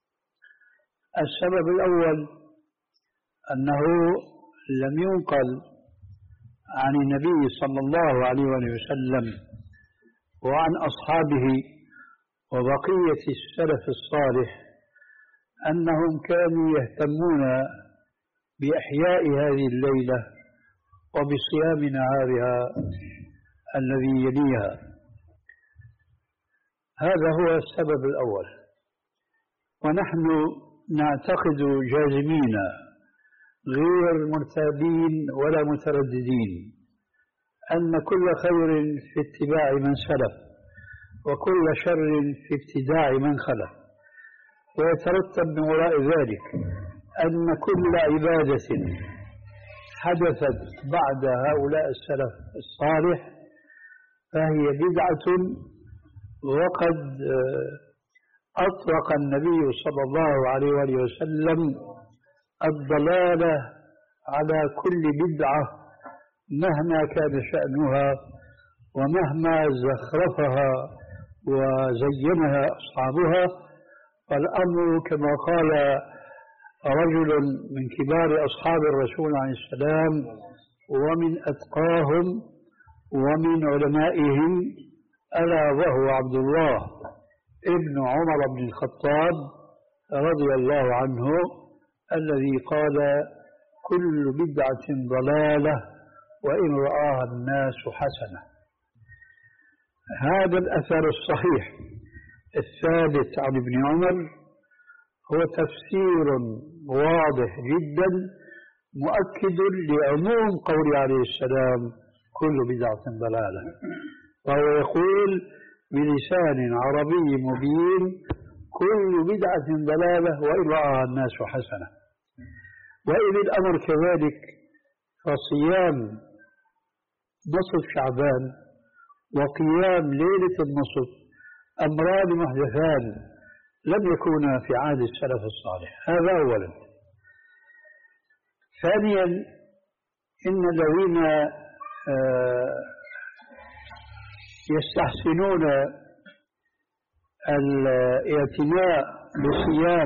السبب الأول أنه لم ينقل عن النبي صلى الله عليه وسلم وعن أصحابه وبقية السلف الصالح أنهم كانوا يهتمون بإحياء هذه الليلة وبصيام نهارها الذي يليها. هذا هو السبب الأول، ونحن نعتقد جازمين غير مرتابين ولا مترددين أن كل خير في اتباع من سلف وكل شر في ابتداع من خلف، ويترتب من وراء ذلك أن كل عبادة حدثت بعد هؤلاء السلف الصالح فهي بدعة، وقد أطلق النبي صلى الله عليه وآله وسلم الضلالة على كل بدعة مهما كان شأنها ومهما زخرفها وزينها أصحابها. فالأمر كما قال رجل من كبار أصحاب الرسول عليه السلام ومن أتقاهم ومن علمائهم ألا وهو عبد الله ابن عمر بن الخطاب رضي الله عنه الذي قال: كل بدعة ضلالة وإن رآها الناس حسنة. هذا الأثر الصحيح الثابت عن ابن عمر هو تفسير واضح جدا مؤكد لعموم قول عليه السلام: كل بدعة ضلالة. وهو يقول بلسان عربي مبين: كل بدعة ضلالة وإن رآها الناس حسنة. وإن الأمر كذلك فصيام نصف شعبان وقيام ليلة النصف أمران محدثان لم يكونا في عهد السلف الصالح. هذا أولا. ثانيا، إن الذين يستحسنون الاعتناء بصيام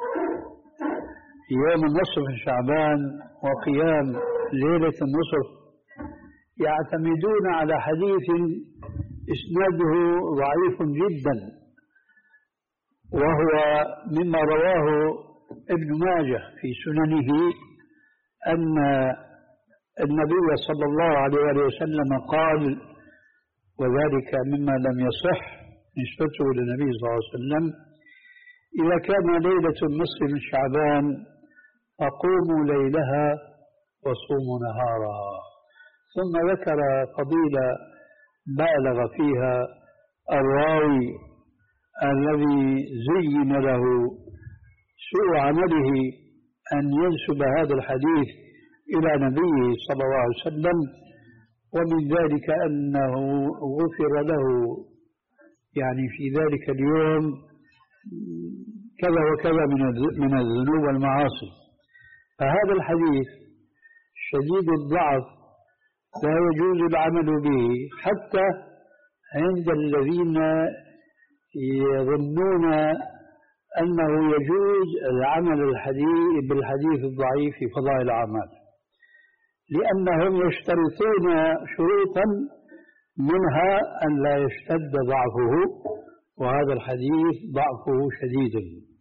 يوم النصف من شعبان وقيام ليلة النصف يعتمدون على حديث إسناده ضعيف جدا، وهو مما رواه ابن ماجه في سننه أن النبي صلى الله عليه وسلم قال، وذلك مما لم يصح نسبته للنبي صلى الله عليه وسلم: إذا كان ليلة النصف من شعبان فقوموا ليلها وصوموا نهارها. ثم ذكر فضيلة بالغ فيها الراوي الذي زين له سوء عمله أن ينسب هذا الحديث إلى نبيه صلى الله عليه وسلم، ومن ذلك أنه غفر له يعني في ذلك اليوم كذا وكذا من الذنوب والمعاصي. فهذا الحديث شديد الضعف لا يجوز العمل به حتى عند الذين يظنون أنه يجوز العمل الحديث بالحديث الضعيف في فضائل الأعمال، لأنهم يشترطون شروطا منها أن لا يشتد ضعفه، وهذا الحديث ضعفه شديد.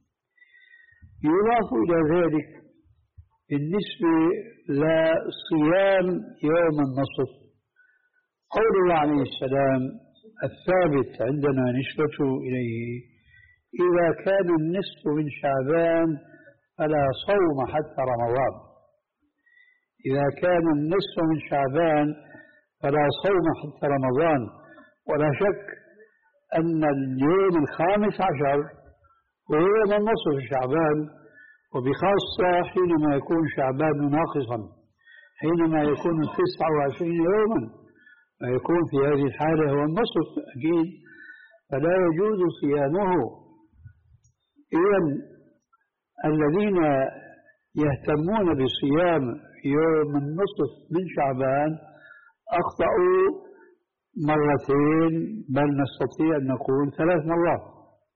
يضاف إلى ذلك بالنسبة لصيام يوم النصف قوله عليه السلام الثابت عندنا نسبته إليه: إذا كان النصف من شعبان فلا صوم حتى رمضان. إذا كان النصف من شعبان فلا صوم حتى رمضان. ولا شك أن اليوم الخامس عشر هو يوم النصف في شعبان، وبخاصة حينما يكون شعبان ناقصا، حينما يكون تسعة وعشرين يوما ويكون في هذه الحالة هو النصف أكيد، فلا يجوز صيامه. إذن الذين يهتمون بصيام يوم النصف من شعبان أخطأوا مرتين، بل نستطيع أن نقول ثلاث مرات،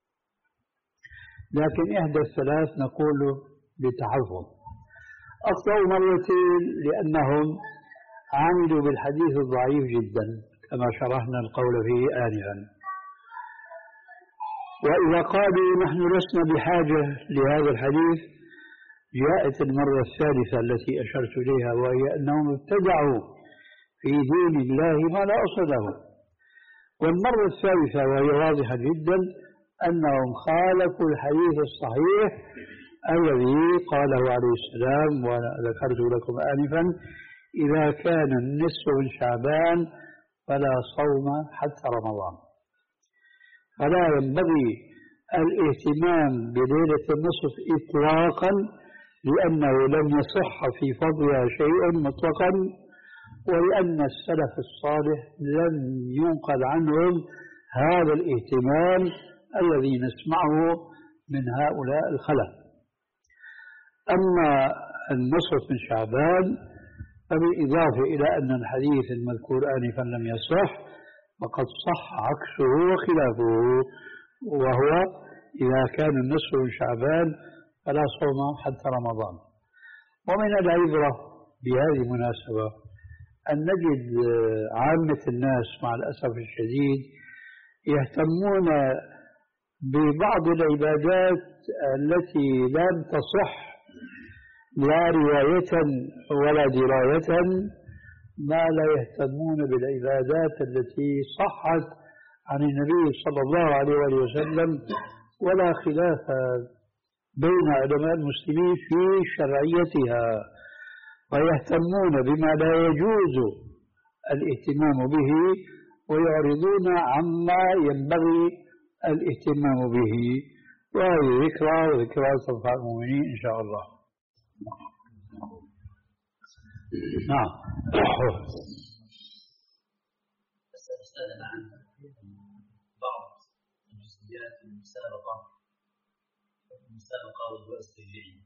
لكن إحدى الثلاث نقول بتحفظ. أخطأوا مرتين لأنهم عملوا بالحديث الضعيف جدا كما شرحنا القول فيه آنفا، وإذا قالوا نحن لسنا بحاجة لهذا الحديث جاءت المرة الثالثة التي أشرت إليها، وهي أنهم ابتدعوا في دين الله ما لا أصل له. والمرة الثالثة وهي واضحة جدا أنهم خالفوا الحديث الصحيح الذي قاله عليه السلام وذكرت لكم آنفا: إذا كان النصف من شعبان فلا صوم حتى رمضان. فلا ينبغي الاهتمام بليلة النصف إطلاقا، لأنه لم يصح في فضلها شيء مطلقا، ولأن السلف الصالح لم ينقل عنهم هذا الاهتمام الذي نسمعه من هؤلاء الخلف. أما النصف من شعبان فبالإضافة إلى أن الحديث المذكور آنفا لم يصح، فقد صح عكسه وخلافه، وهو إذا كان النصف من شعبان فلا صوم حتى رمضان. ومن العبرة بهذه المناسبة أن نجد عامة الناس مع الأسف الشديد يهتمون ببعض العبادات التي لم تصح لا رواية ولا دراية، ما لا يهتمون بالعبادات التي صحت عن النبي صلى الله عليه وسلم، ولا خلاف بين علماء المسلمين في شرعيتها، ويهتمون بما لا يجوز الاهتمام به ويعرضون عما ينبغي الاهتمام به. وهذه ذكرى وذكرى تنفع المؤمنين إن شاء الله. نعم. أسأل عن بعض جزئيات المسابقة المسابقة والجوائز التشجيعية.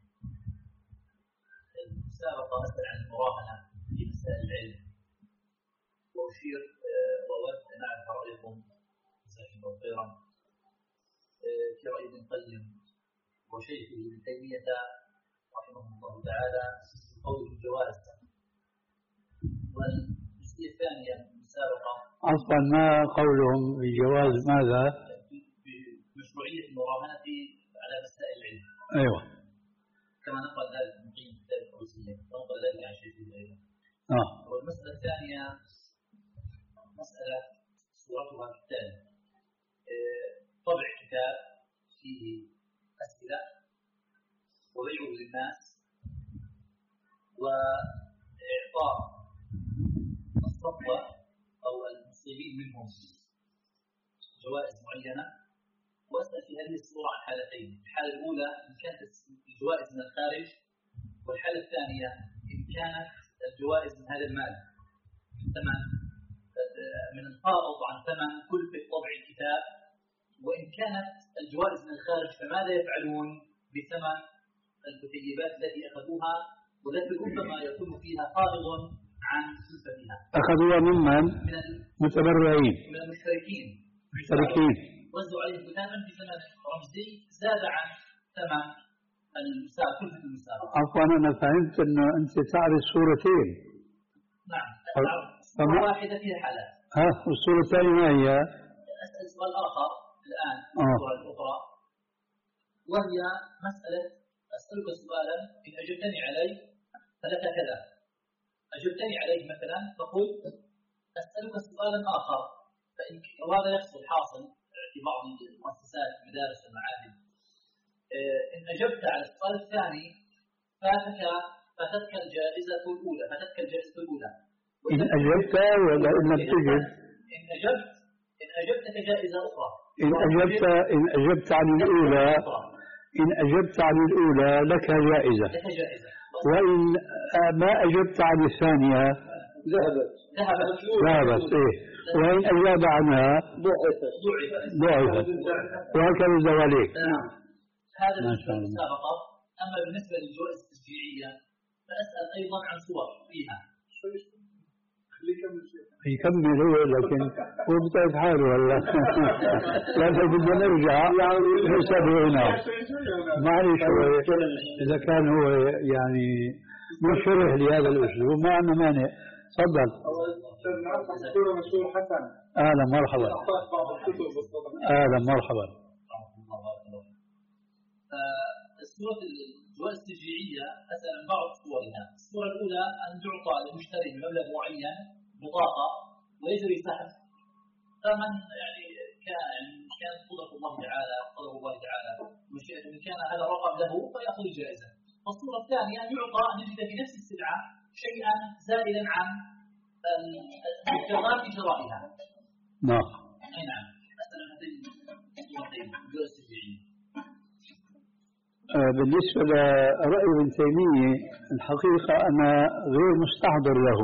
المسابقة أسأل عن المراهنة في مسائل العلم، وأشير وأود أن أعرف رأيكم جزاكم الله خيرا في رأي ابن القيم وشيخه ابن تيمية رحمه الله تعالى في قول الجواز. والجزئية الثانية المسابقة أصلا ما قولهم بجواز ماذا؟ بمشروعية المراهنة على مسائل العلم. أيوة. كما نقل ذلك من قيم كتاب الفروسية، ونقل ذلك عن شيخه أيضا. آه. والمسألة الثانية مسألة صورتها كالتالي: طبع كتاب فيه أسئلة وبيعه للناس، وإعطاء الصفوة أو المصيبين منهم جوائز معينة. وأسأل في هذه الصورة عن حالتين: الحالة الأولى إن كانت الجوائز من الخارج، والحالة الثانية إن كانت الجوائز من هذا المال، من ثمن من الفائض عن ثمن كلفة طبع الكتاب. وإن كانت الجوائز من الخارج فماذا يفعلون بثمن الكتيبات التي أخذوها، والتي ربما يكون فيها فائض عن كلفتها. أخذوها ممن؟ من المتبرعين، من المشتركين مشتركين وزعوا عليهم كتابا بثمن رمزي زاد عن ثمن المسابقة، كلفة المسابقة. عفوا أنا فهمت أنه أنت تعرف صورتين. نعم، صورة واحدة فيها حالات. ها، والصورة الثانية ما هي؟ أسأل سؤال آخر الآن، آه. الصورة الأخرى، وهي مسألة: أسألك سؤالا إن أجبتني عليه فلك كذا. أجبتني عليه مثلا فقل أسألك سؤالا آخر، فإن وهذا يحصل حاصل في بعض المؤسسات المدارس والمعاهد. إن أجبت على السؤال الثاني فاتك فاتتك الجائزة الأولى فاتتك الجائزة الأولى. إن أجبت ولا إن لم تجب؟ إن أجبت إن أجبتك جائزة أخرى. إن أجبت إن أجبت عن الأولى إن أجبت عن الأولى لك جائزة. لك جائزة. وإن ما أجبت عن الثانية ذهبت ذهبت ذهبت إيه، وإن أجاب عنها ضعفت ضعفت، وهكذا الزواليك. نعم. هذا بالنسبة للمسابقة. أما بالنسبة للجوائز التشجيعية فأسأل أيضا عن صور فيها. يكمل هو، لكن هو بتعرف حاله هلا. لكن بدنا نرجع نسأله هنا. معلش إذا كان هو يعني مشرح لهذا الأسلوب ما عندنا مانع. تفضل. أهلا مرحبا. أهلا مرحبا. الصورة الجوائز التشجيعية أسأل عن بعض صورها. الصورة الأولى أن تعطى للمشتري بمبلغ معين بطاقة ويجري سحب ثمن، يعني كان يعني كانت قدرة الله تعالى قدر الله تعالى مشيئة، إن كان هذا رقم له فيأخذ الجائزة. والصورة الثانية أن يعطى أن يجد في نفس السلعة شيئا زائدا عن الجرات في شرائها. نعم. أي نعم. أسأل عن هذين الصورتين الجوائز التشجيعية. بالنسبة لرأي ابن تيمية الحقيقة أنا غير مستحضر له.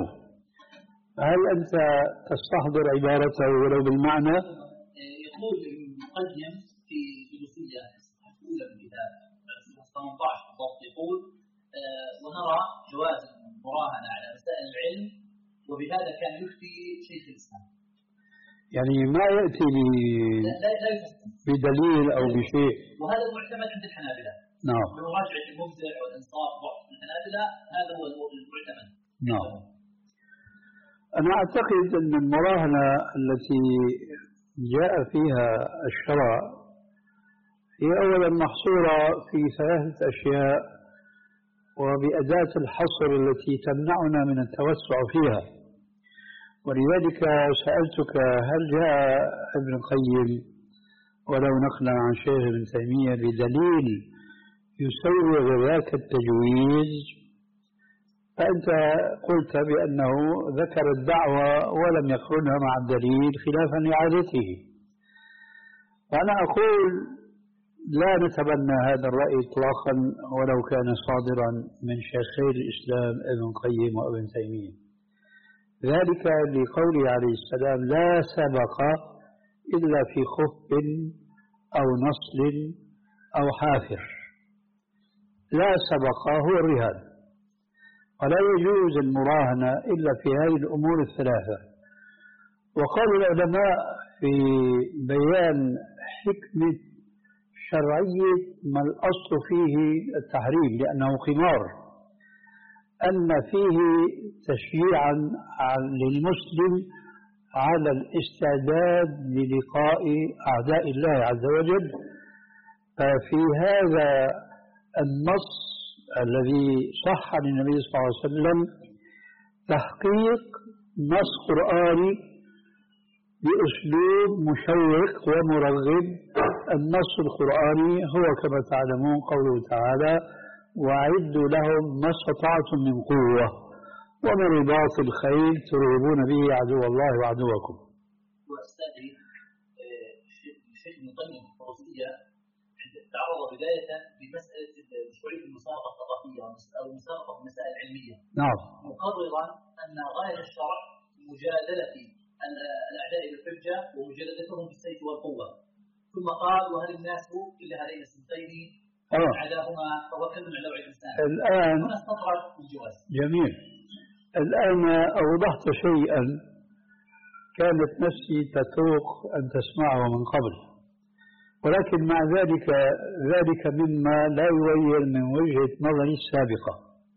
هل أنت تستحضر عبارته ولو بالمعنى؟ يقول ابن القيم في الوصية الأولى من الكتاب ثمانية عشر بالضبط يقول آه ونرى جواز المراهنة على مسائل العلم، وبهذا كان يفتي شيخ الإسلام. يعني ما يأتي لا لا, لا بدليل أو بشيء. وهذا المعتمد عند الحنابلة. نعم. بمراجعة المبدع والإنصاف ضعف الحنابلة هذا هو المعتمد. نعم. أنا أعتقد أن المراهنة التي جاء فيها الشرع هي أولا محصورة في ثلاثة أشياء، وبأداة الحصر التي تمنعنا من التوسع فيها. ولذلك سألتك هل جاء ابن القيم ولو نقلا عن شيخ ابن تيمية بدليل يسوغ ذاك التجويز؟ فأنت قلت بأنه ذكر الدعوة ولم يقرنها مع الدليل خلافا لعادته. وأنا أقول لا نتبنى هذا الرأي إطلاقا ولو كان صادرا من شيخي الإسلام ابن القيم وابن تيمية، ذلك لقوله عليه السلام لا سبق إلا في خف أو نصل أو حافر. لا سبق هو الرهان، ولا يجوز المراهنة إلا في هذه الأمور الثلاثة. وقال العلماء في بيان حكمة شرعية ما الأصل فيه التحريم لأنه قمار، أن فيه تشجيعا للمسلم على الاستعداد للقاء أعداء الله عز وجل. ففي هذا النص الذي صح عن النبي صلى الله عليه وسلم تحقيق نص قرآني بأسلوب مشوق ومرغب. النص القرآني هو كما تعلمون قوله تعالى وأعدوا لهم ما استطعتم من قوة ومن رباط الخيل ترهبون به عدو الله وعدوكم. وأستاذي الشيخ ابن القيم الفروسية تعرض بداية بمسألة مشروعية المسابقة الثقافية أو المسابقة في المسائل العلمية. نعم. مقررا أن غاية الشرع مجادلة الأعداء بالحجة ومجادلتهم بالسيف والقوة، ثم قال وهل الناس إلا هذين السنتين عداهما فهو كل من نوع الإنسان. الآن هنا استطرد الجواز. جميل. الآن أوضحت شيئا كانت نفسي تتوق أن تسمعه من قبل، ولكن مع ذلك ذلك مما لا يغير من وجهة نظري السابقة.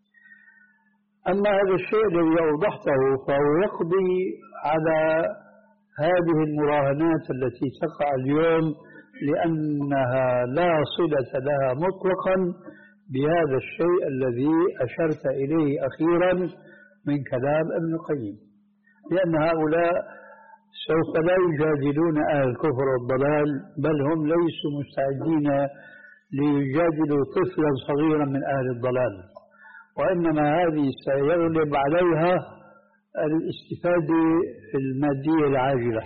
أما هذا الشيء الذي أوضحته فهو يقضي على هذه المراهنات التي تقع اليوم لأنها لا صلة لها مطلقا بهذا الشيء الذي أشرت إليه أخيرا من كلام ابن القيم، لأن هؤلاء سوف لا يجادلون أهل الكفر والضلال، بل هم ليسوا مستعدين ليجادلوا طفلا صغيرا من أهل الضلال، وإنما هذه سيغلب عليها الاستفادة المادية العاجلة.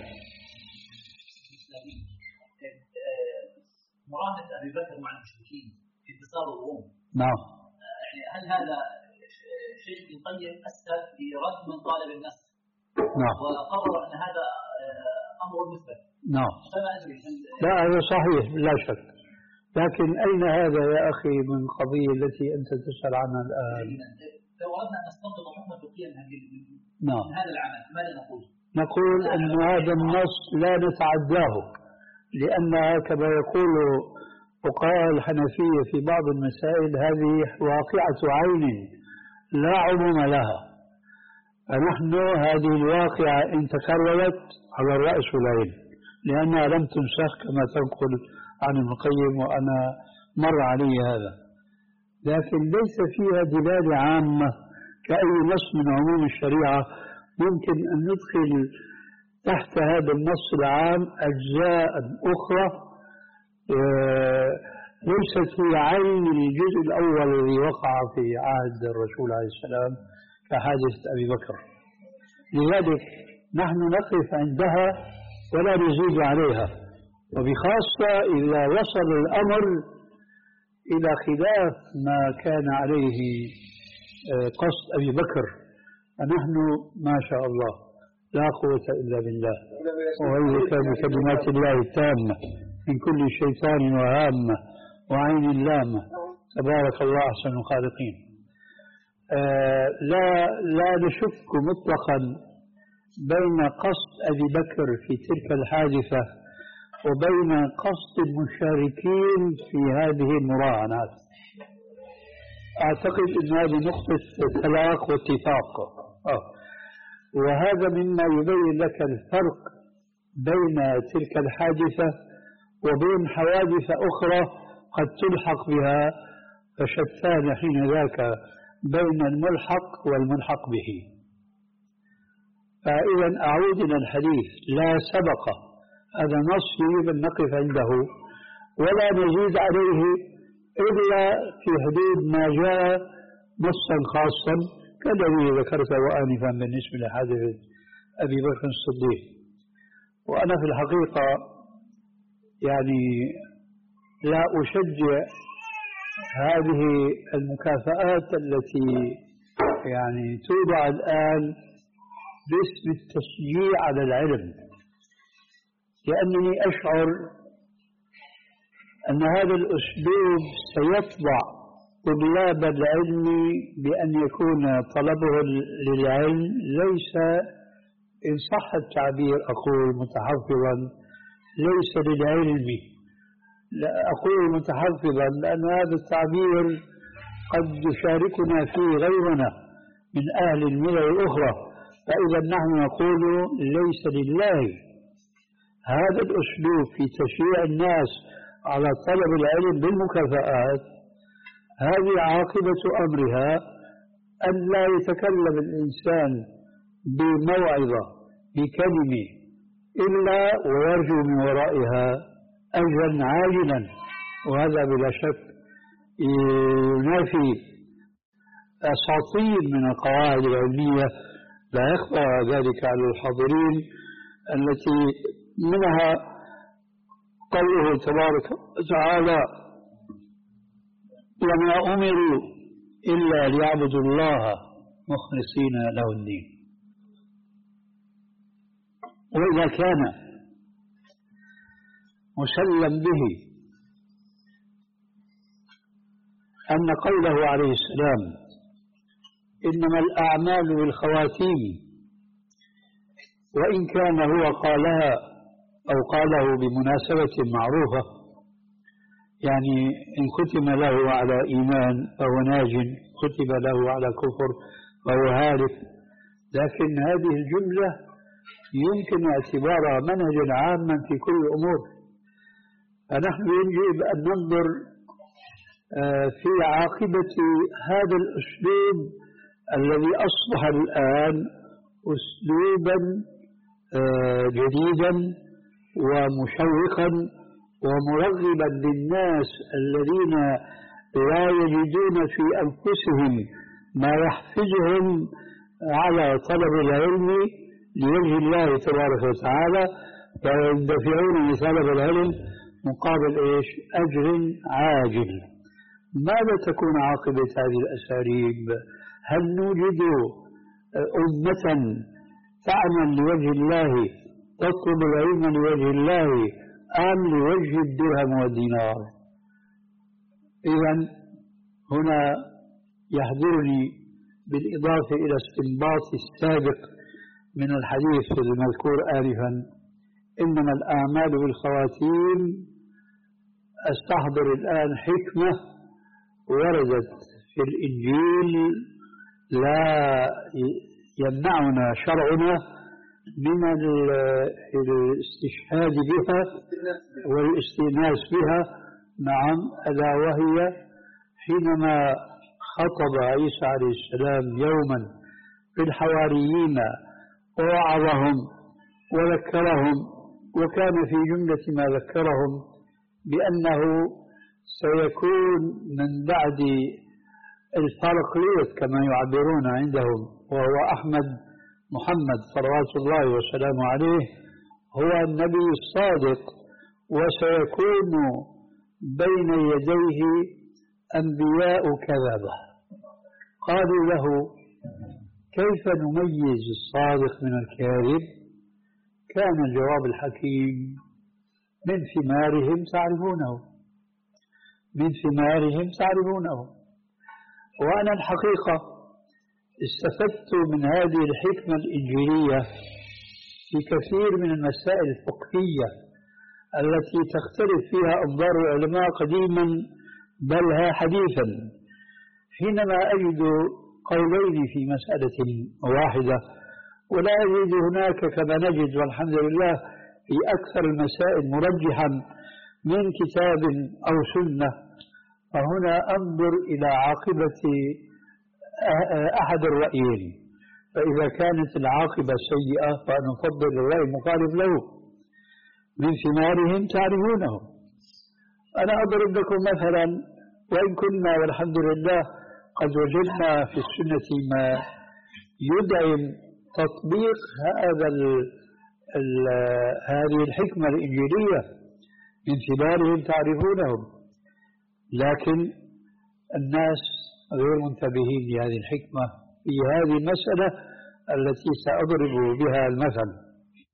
مراهنة أبي بكر مع المشركين في انتصار الروم. نعم. يعني هل هذا الشيخ ابن القيم أسس برد من طالب النسخ. نعم. وقرر أن هذا أمر مثبت. نعم. فما أدري لا هذا صحيح لا شك، لكن أين هذا يا أخي من قضية التي أنت تسأل عنها الآن؟ لو أردنا أن نستنبط حكم فقهيا نعم. من هذا العمل ماذا نقول؟ نقول أن هذا النص لا نتعداه، لأنها كما يقول فقهاء الحنفية في بعض المسائل هذه واقعة عين لا عموم لها، فنحن هذه الواقعة إن تكررت على الرأس والعين لأنها لم تنسخ كما تنقل عن ابن القيم وأنا مر علي هذا، لكن ليس فيها دلالة عامة كأي نص من عموم الشريعة ممكن أن ندخل تحت هذا النص العام أجزاء أخرى ليست هي عين الجزء الأول الذي وقع في عهد الرسول عليه السلام كحادثة أبي بكر. لذلك نحن نقف عندها ولا نزيد عليها، وبخاصة إذا وصل الأمر إلى خلاف ما كان عليه قصد أبي بكر، فنحن ما شاء الله لا قوة إلا بالله، وأعوذ بكلمات الله التامة من كل شيطان وهامة وعين لامة، تبارك الله أحسن الخالقين. آه لا لا نشك مطلقا بين قصد أبي بكر في تلك الحادثة وبين قصد المشاركين في هذه المراهنات. أعتقد أن هذه نقطة تلاق واتفاق، آه. وهذا مما يبين لك الفرق بين تلك الحادثة وبين حوادث أخرى قد تلحق بها، فشتان حين ذاك بين الملحق والملحق به. فإذا أعود إلى الحديث، لا سبق هذا نص يجب أن نقف عنده ولا نزيد عليه إلا في حدود ما جاء نصا خاصا كالذي ذكرته آنفا بالنسبة لحادثة أبي بكر الصديق. وأنا في الحقيقة يعني لا أشجع هذه المكافآت التي يعني توضع الآن باسم التشجيع على العلم، لأنني أشعر أن هذا الأسلوب سيطبع طلاب العلم بأن يكون طلبه للعلم ليس، إن صح التعبير أقول متحفظا، ليس للعلم. لا أقول متحفظا لأن هذا التعبير قد يشاركنا فيه غيرنا من أهل الملل الأخرى، فإذا نحن نقول ليس لله. هذا الأسلوب في تشجيع الناس على طلب العلم بالمكافآت هذه عاقبة أمرها أن لا يتكلم الإنسان بموعظة بكلمة إلا ويرجو من ورائها أجرا عاجلا، وهذا بلا شك ينافي أساطير من القواعد العلمية لا يخفى ذلك على الحاضرين، التي منها قوله تبارك وتعالى: وما أمروا إلا ليعبدوا الله مخلصين له الدين. وإذا كان مسلم به أن قوله عليه السلام إنما الأعمال بالخواتيم، وإن كان هو قالها أو قاله بمناسبة معروفة، يعني إن ختم له على إيمان فهو ناج، ختم له على كفر فهو هالك، لكن هذه الجملة يمكن اعتبارها منهجا عاما في كل الأمور. فنحن يجب أن ننظر في عاقبة هذا الأسلوب الذي أصبح الآن أسلوبا جديدا ومشوقا ومرغبا للناس الذين لا يجدون في أنفسهم ما يحفزهم على طلب العلم لوجه الله تبارك وتعالى، فيندفعون لطلب العلم مقابل إيش؟ أجر عاجل. ماذا تكون عاقبة هذه الأساليب؟ هل نوجد أمة تعمل لوجه الله تطلب العلم لوجه الله أم لوجه الدرهم والدينار؟ إذن هنا يحضرني بالإضافة إلى استنباط السابق من الحديث المذكور آنفا إنما الأعمال بالخواتيم، أستحضر الآن حكمة وردت في الإنجيل لا يمنعنا شرعنا من الاستشهاد بها والاستئناس بها. نعم، ألا وهي حينما خطب عيسى عليه السلام يوما في الحواريين ووعظهم وذكرهم، وكان في جملة ما ذكرهم بأنه سيكون من بعد الفارقليط كما يعبرون عندهم، وهو أحمد محمد صلوات الله وسلامه عليه هو النبي الصادق، وسيكون بين يديه أنبياء كذبة. قالوا له: كيف نميز الصادق من الكاذب؟ كان الجواب الحكيم: من ثمارهم تعرفونه، من ثمارهم تعرفونه. وأنا الحقيقة استفدت من هذه الحكمة الإنجيلية في كثير من المسائل الفقهية التي تختلف فيها أنظار العلماء قديما بل حديثا. حينما أجد قولين في مسألة واحدة ولا أجد هناك كما نجد والحمد لله في أكثر المسائل مرجحا من كتاب أو سنة، فهنا أنظر إلى عاقبة أحد الرأيين، فإذا كانت العاقبة سيئة فنفضل الرأي المخالف له. من ثمارهم تعرفونه. أنا أضرب لكم مثلا، وإن كنا والحمد لله قد وجدنا في السنة ما يدعم تطبيق هذا ال ال هذه الحكمة الإنجيلية، من ثمارهم تعرفونهم، لكن الناس غير منتبهين لهذه الحكمة في هذه المسألة التي سأضرب بها المثل.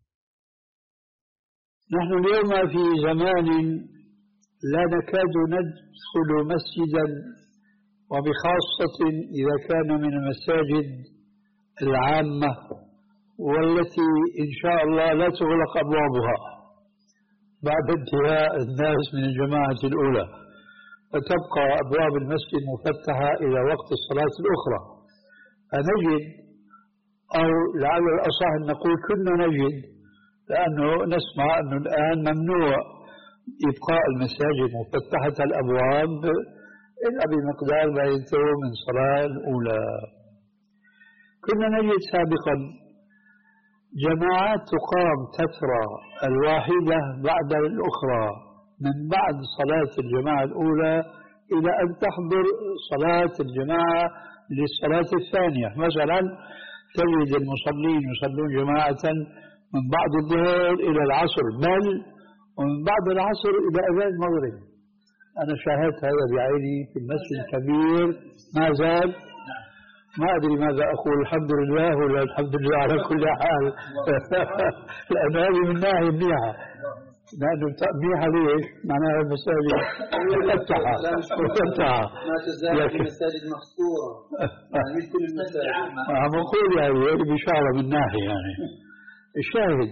نحن اليوم في زمان لا نكاد ندخل مسجدا، وبخاصة إذا كان من المساجد العامة والتي إن شاء الله لا تغلق أبوابها بعد انتهاء الناس من الجماعة الأولى، فتبقى أبواب المسجد مفتحة إلى وقت الصلاة الأخرى. فنجد، أو لعل الأصح أن نقول كنا نجد، لأنه نسمع أنه الآن ممنوع إبقاء المساجد مفتحة الأبواب إلا بمقدار ما ينتهوا من الصلاة الأولى. كنا نجد سابقا جماعات تقام تترى الواحدة بعد الأخرى من بعد صلاة الجماعة الأولى إلى أن تحضر صلاة الجماعة للصلاة الثانية. مثلا تجد المصلين يصلون جماعة من بعد الظهر إلى العصر، بل ومن بعد العصر إلى أذان المغرب. أنا شاهدت هذا بعيني في المسجد الكبير ما زال. ما أدري ماذا أقول، الحمد لله ولا الحمد لله على كل حال. لأن هذه من ناحية منيحة، لأنه منيحة ليش؟ معناها المساجد مفتحة مفتحة ما تزال المساجد مخصورة، يعني مش كل المساجد. عم أقول يعني هذه بشارة من ناحية. يعني الشاهد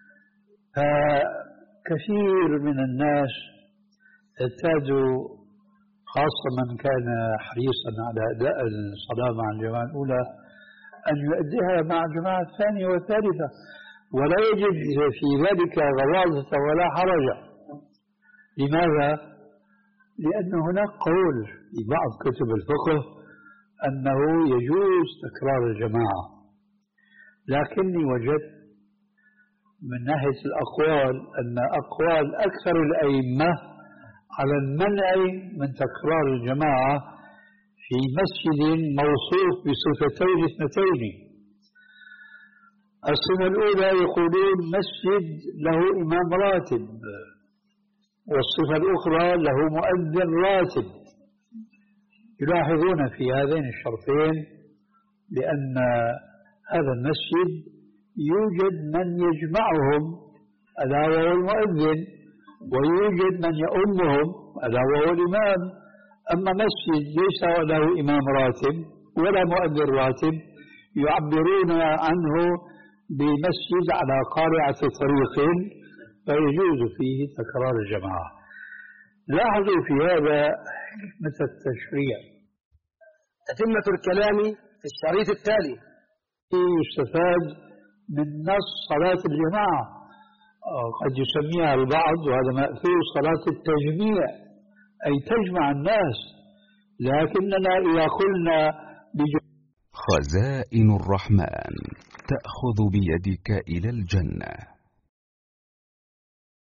كثير من الناس اعتادوا، خاصة من كان حريصا على أداء الصلاة مع الجماعة الأولى، أن يؤديها مع الجماعة الثانية والثالثة، ولا يجد في ذلك غلاظة ولا حرج. لماذا؟ لأن هناك قول في بعض كتب الفقه أنه يجوز تكرار الجماعة، لكني وجدت من ناحية الأقوال أن أقوال أكثر الأئمة على المنع من تكرار الجماعة في مسجد موصوف بصفتين اثنتين. الصفة الأولى يقولون مسجد له إمام راتب، والصفة الأخرى له مؤذن راتب. يلاحظون في هذين الشرطين لأن هذا المسجد يوجد من يجمعهم ألا وهو المؤذن، ويوجد من يؤمهم ألا وهو الإمام. أما مسجد ليس له إمام راتب ولا مؤذن راتب يعبرون عنه بمسجد على قارعة طريق فيجوز فيه تكرار الجماعة. لاحظوا في هذا حكمة التشريع. تتمة الكلام في الشريط التالي. يستفاد من نص صلاة الجماعة، قد يسميها البعض وهذا مأثور صلاة التجميع، أي تجمع الناس. لكننا إذا قلنا خزائن الرحمن تأخذ بيدك إلى الجنة.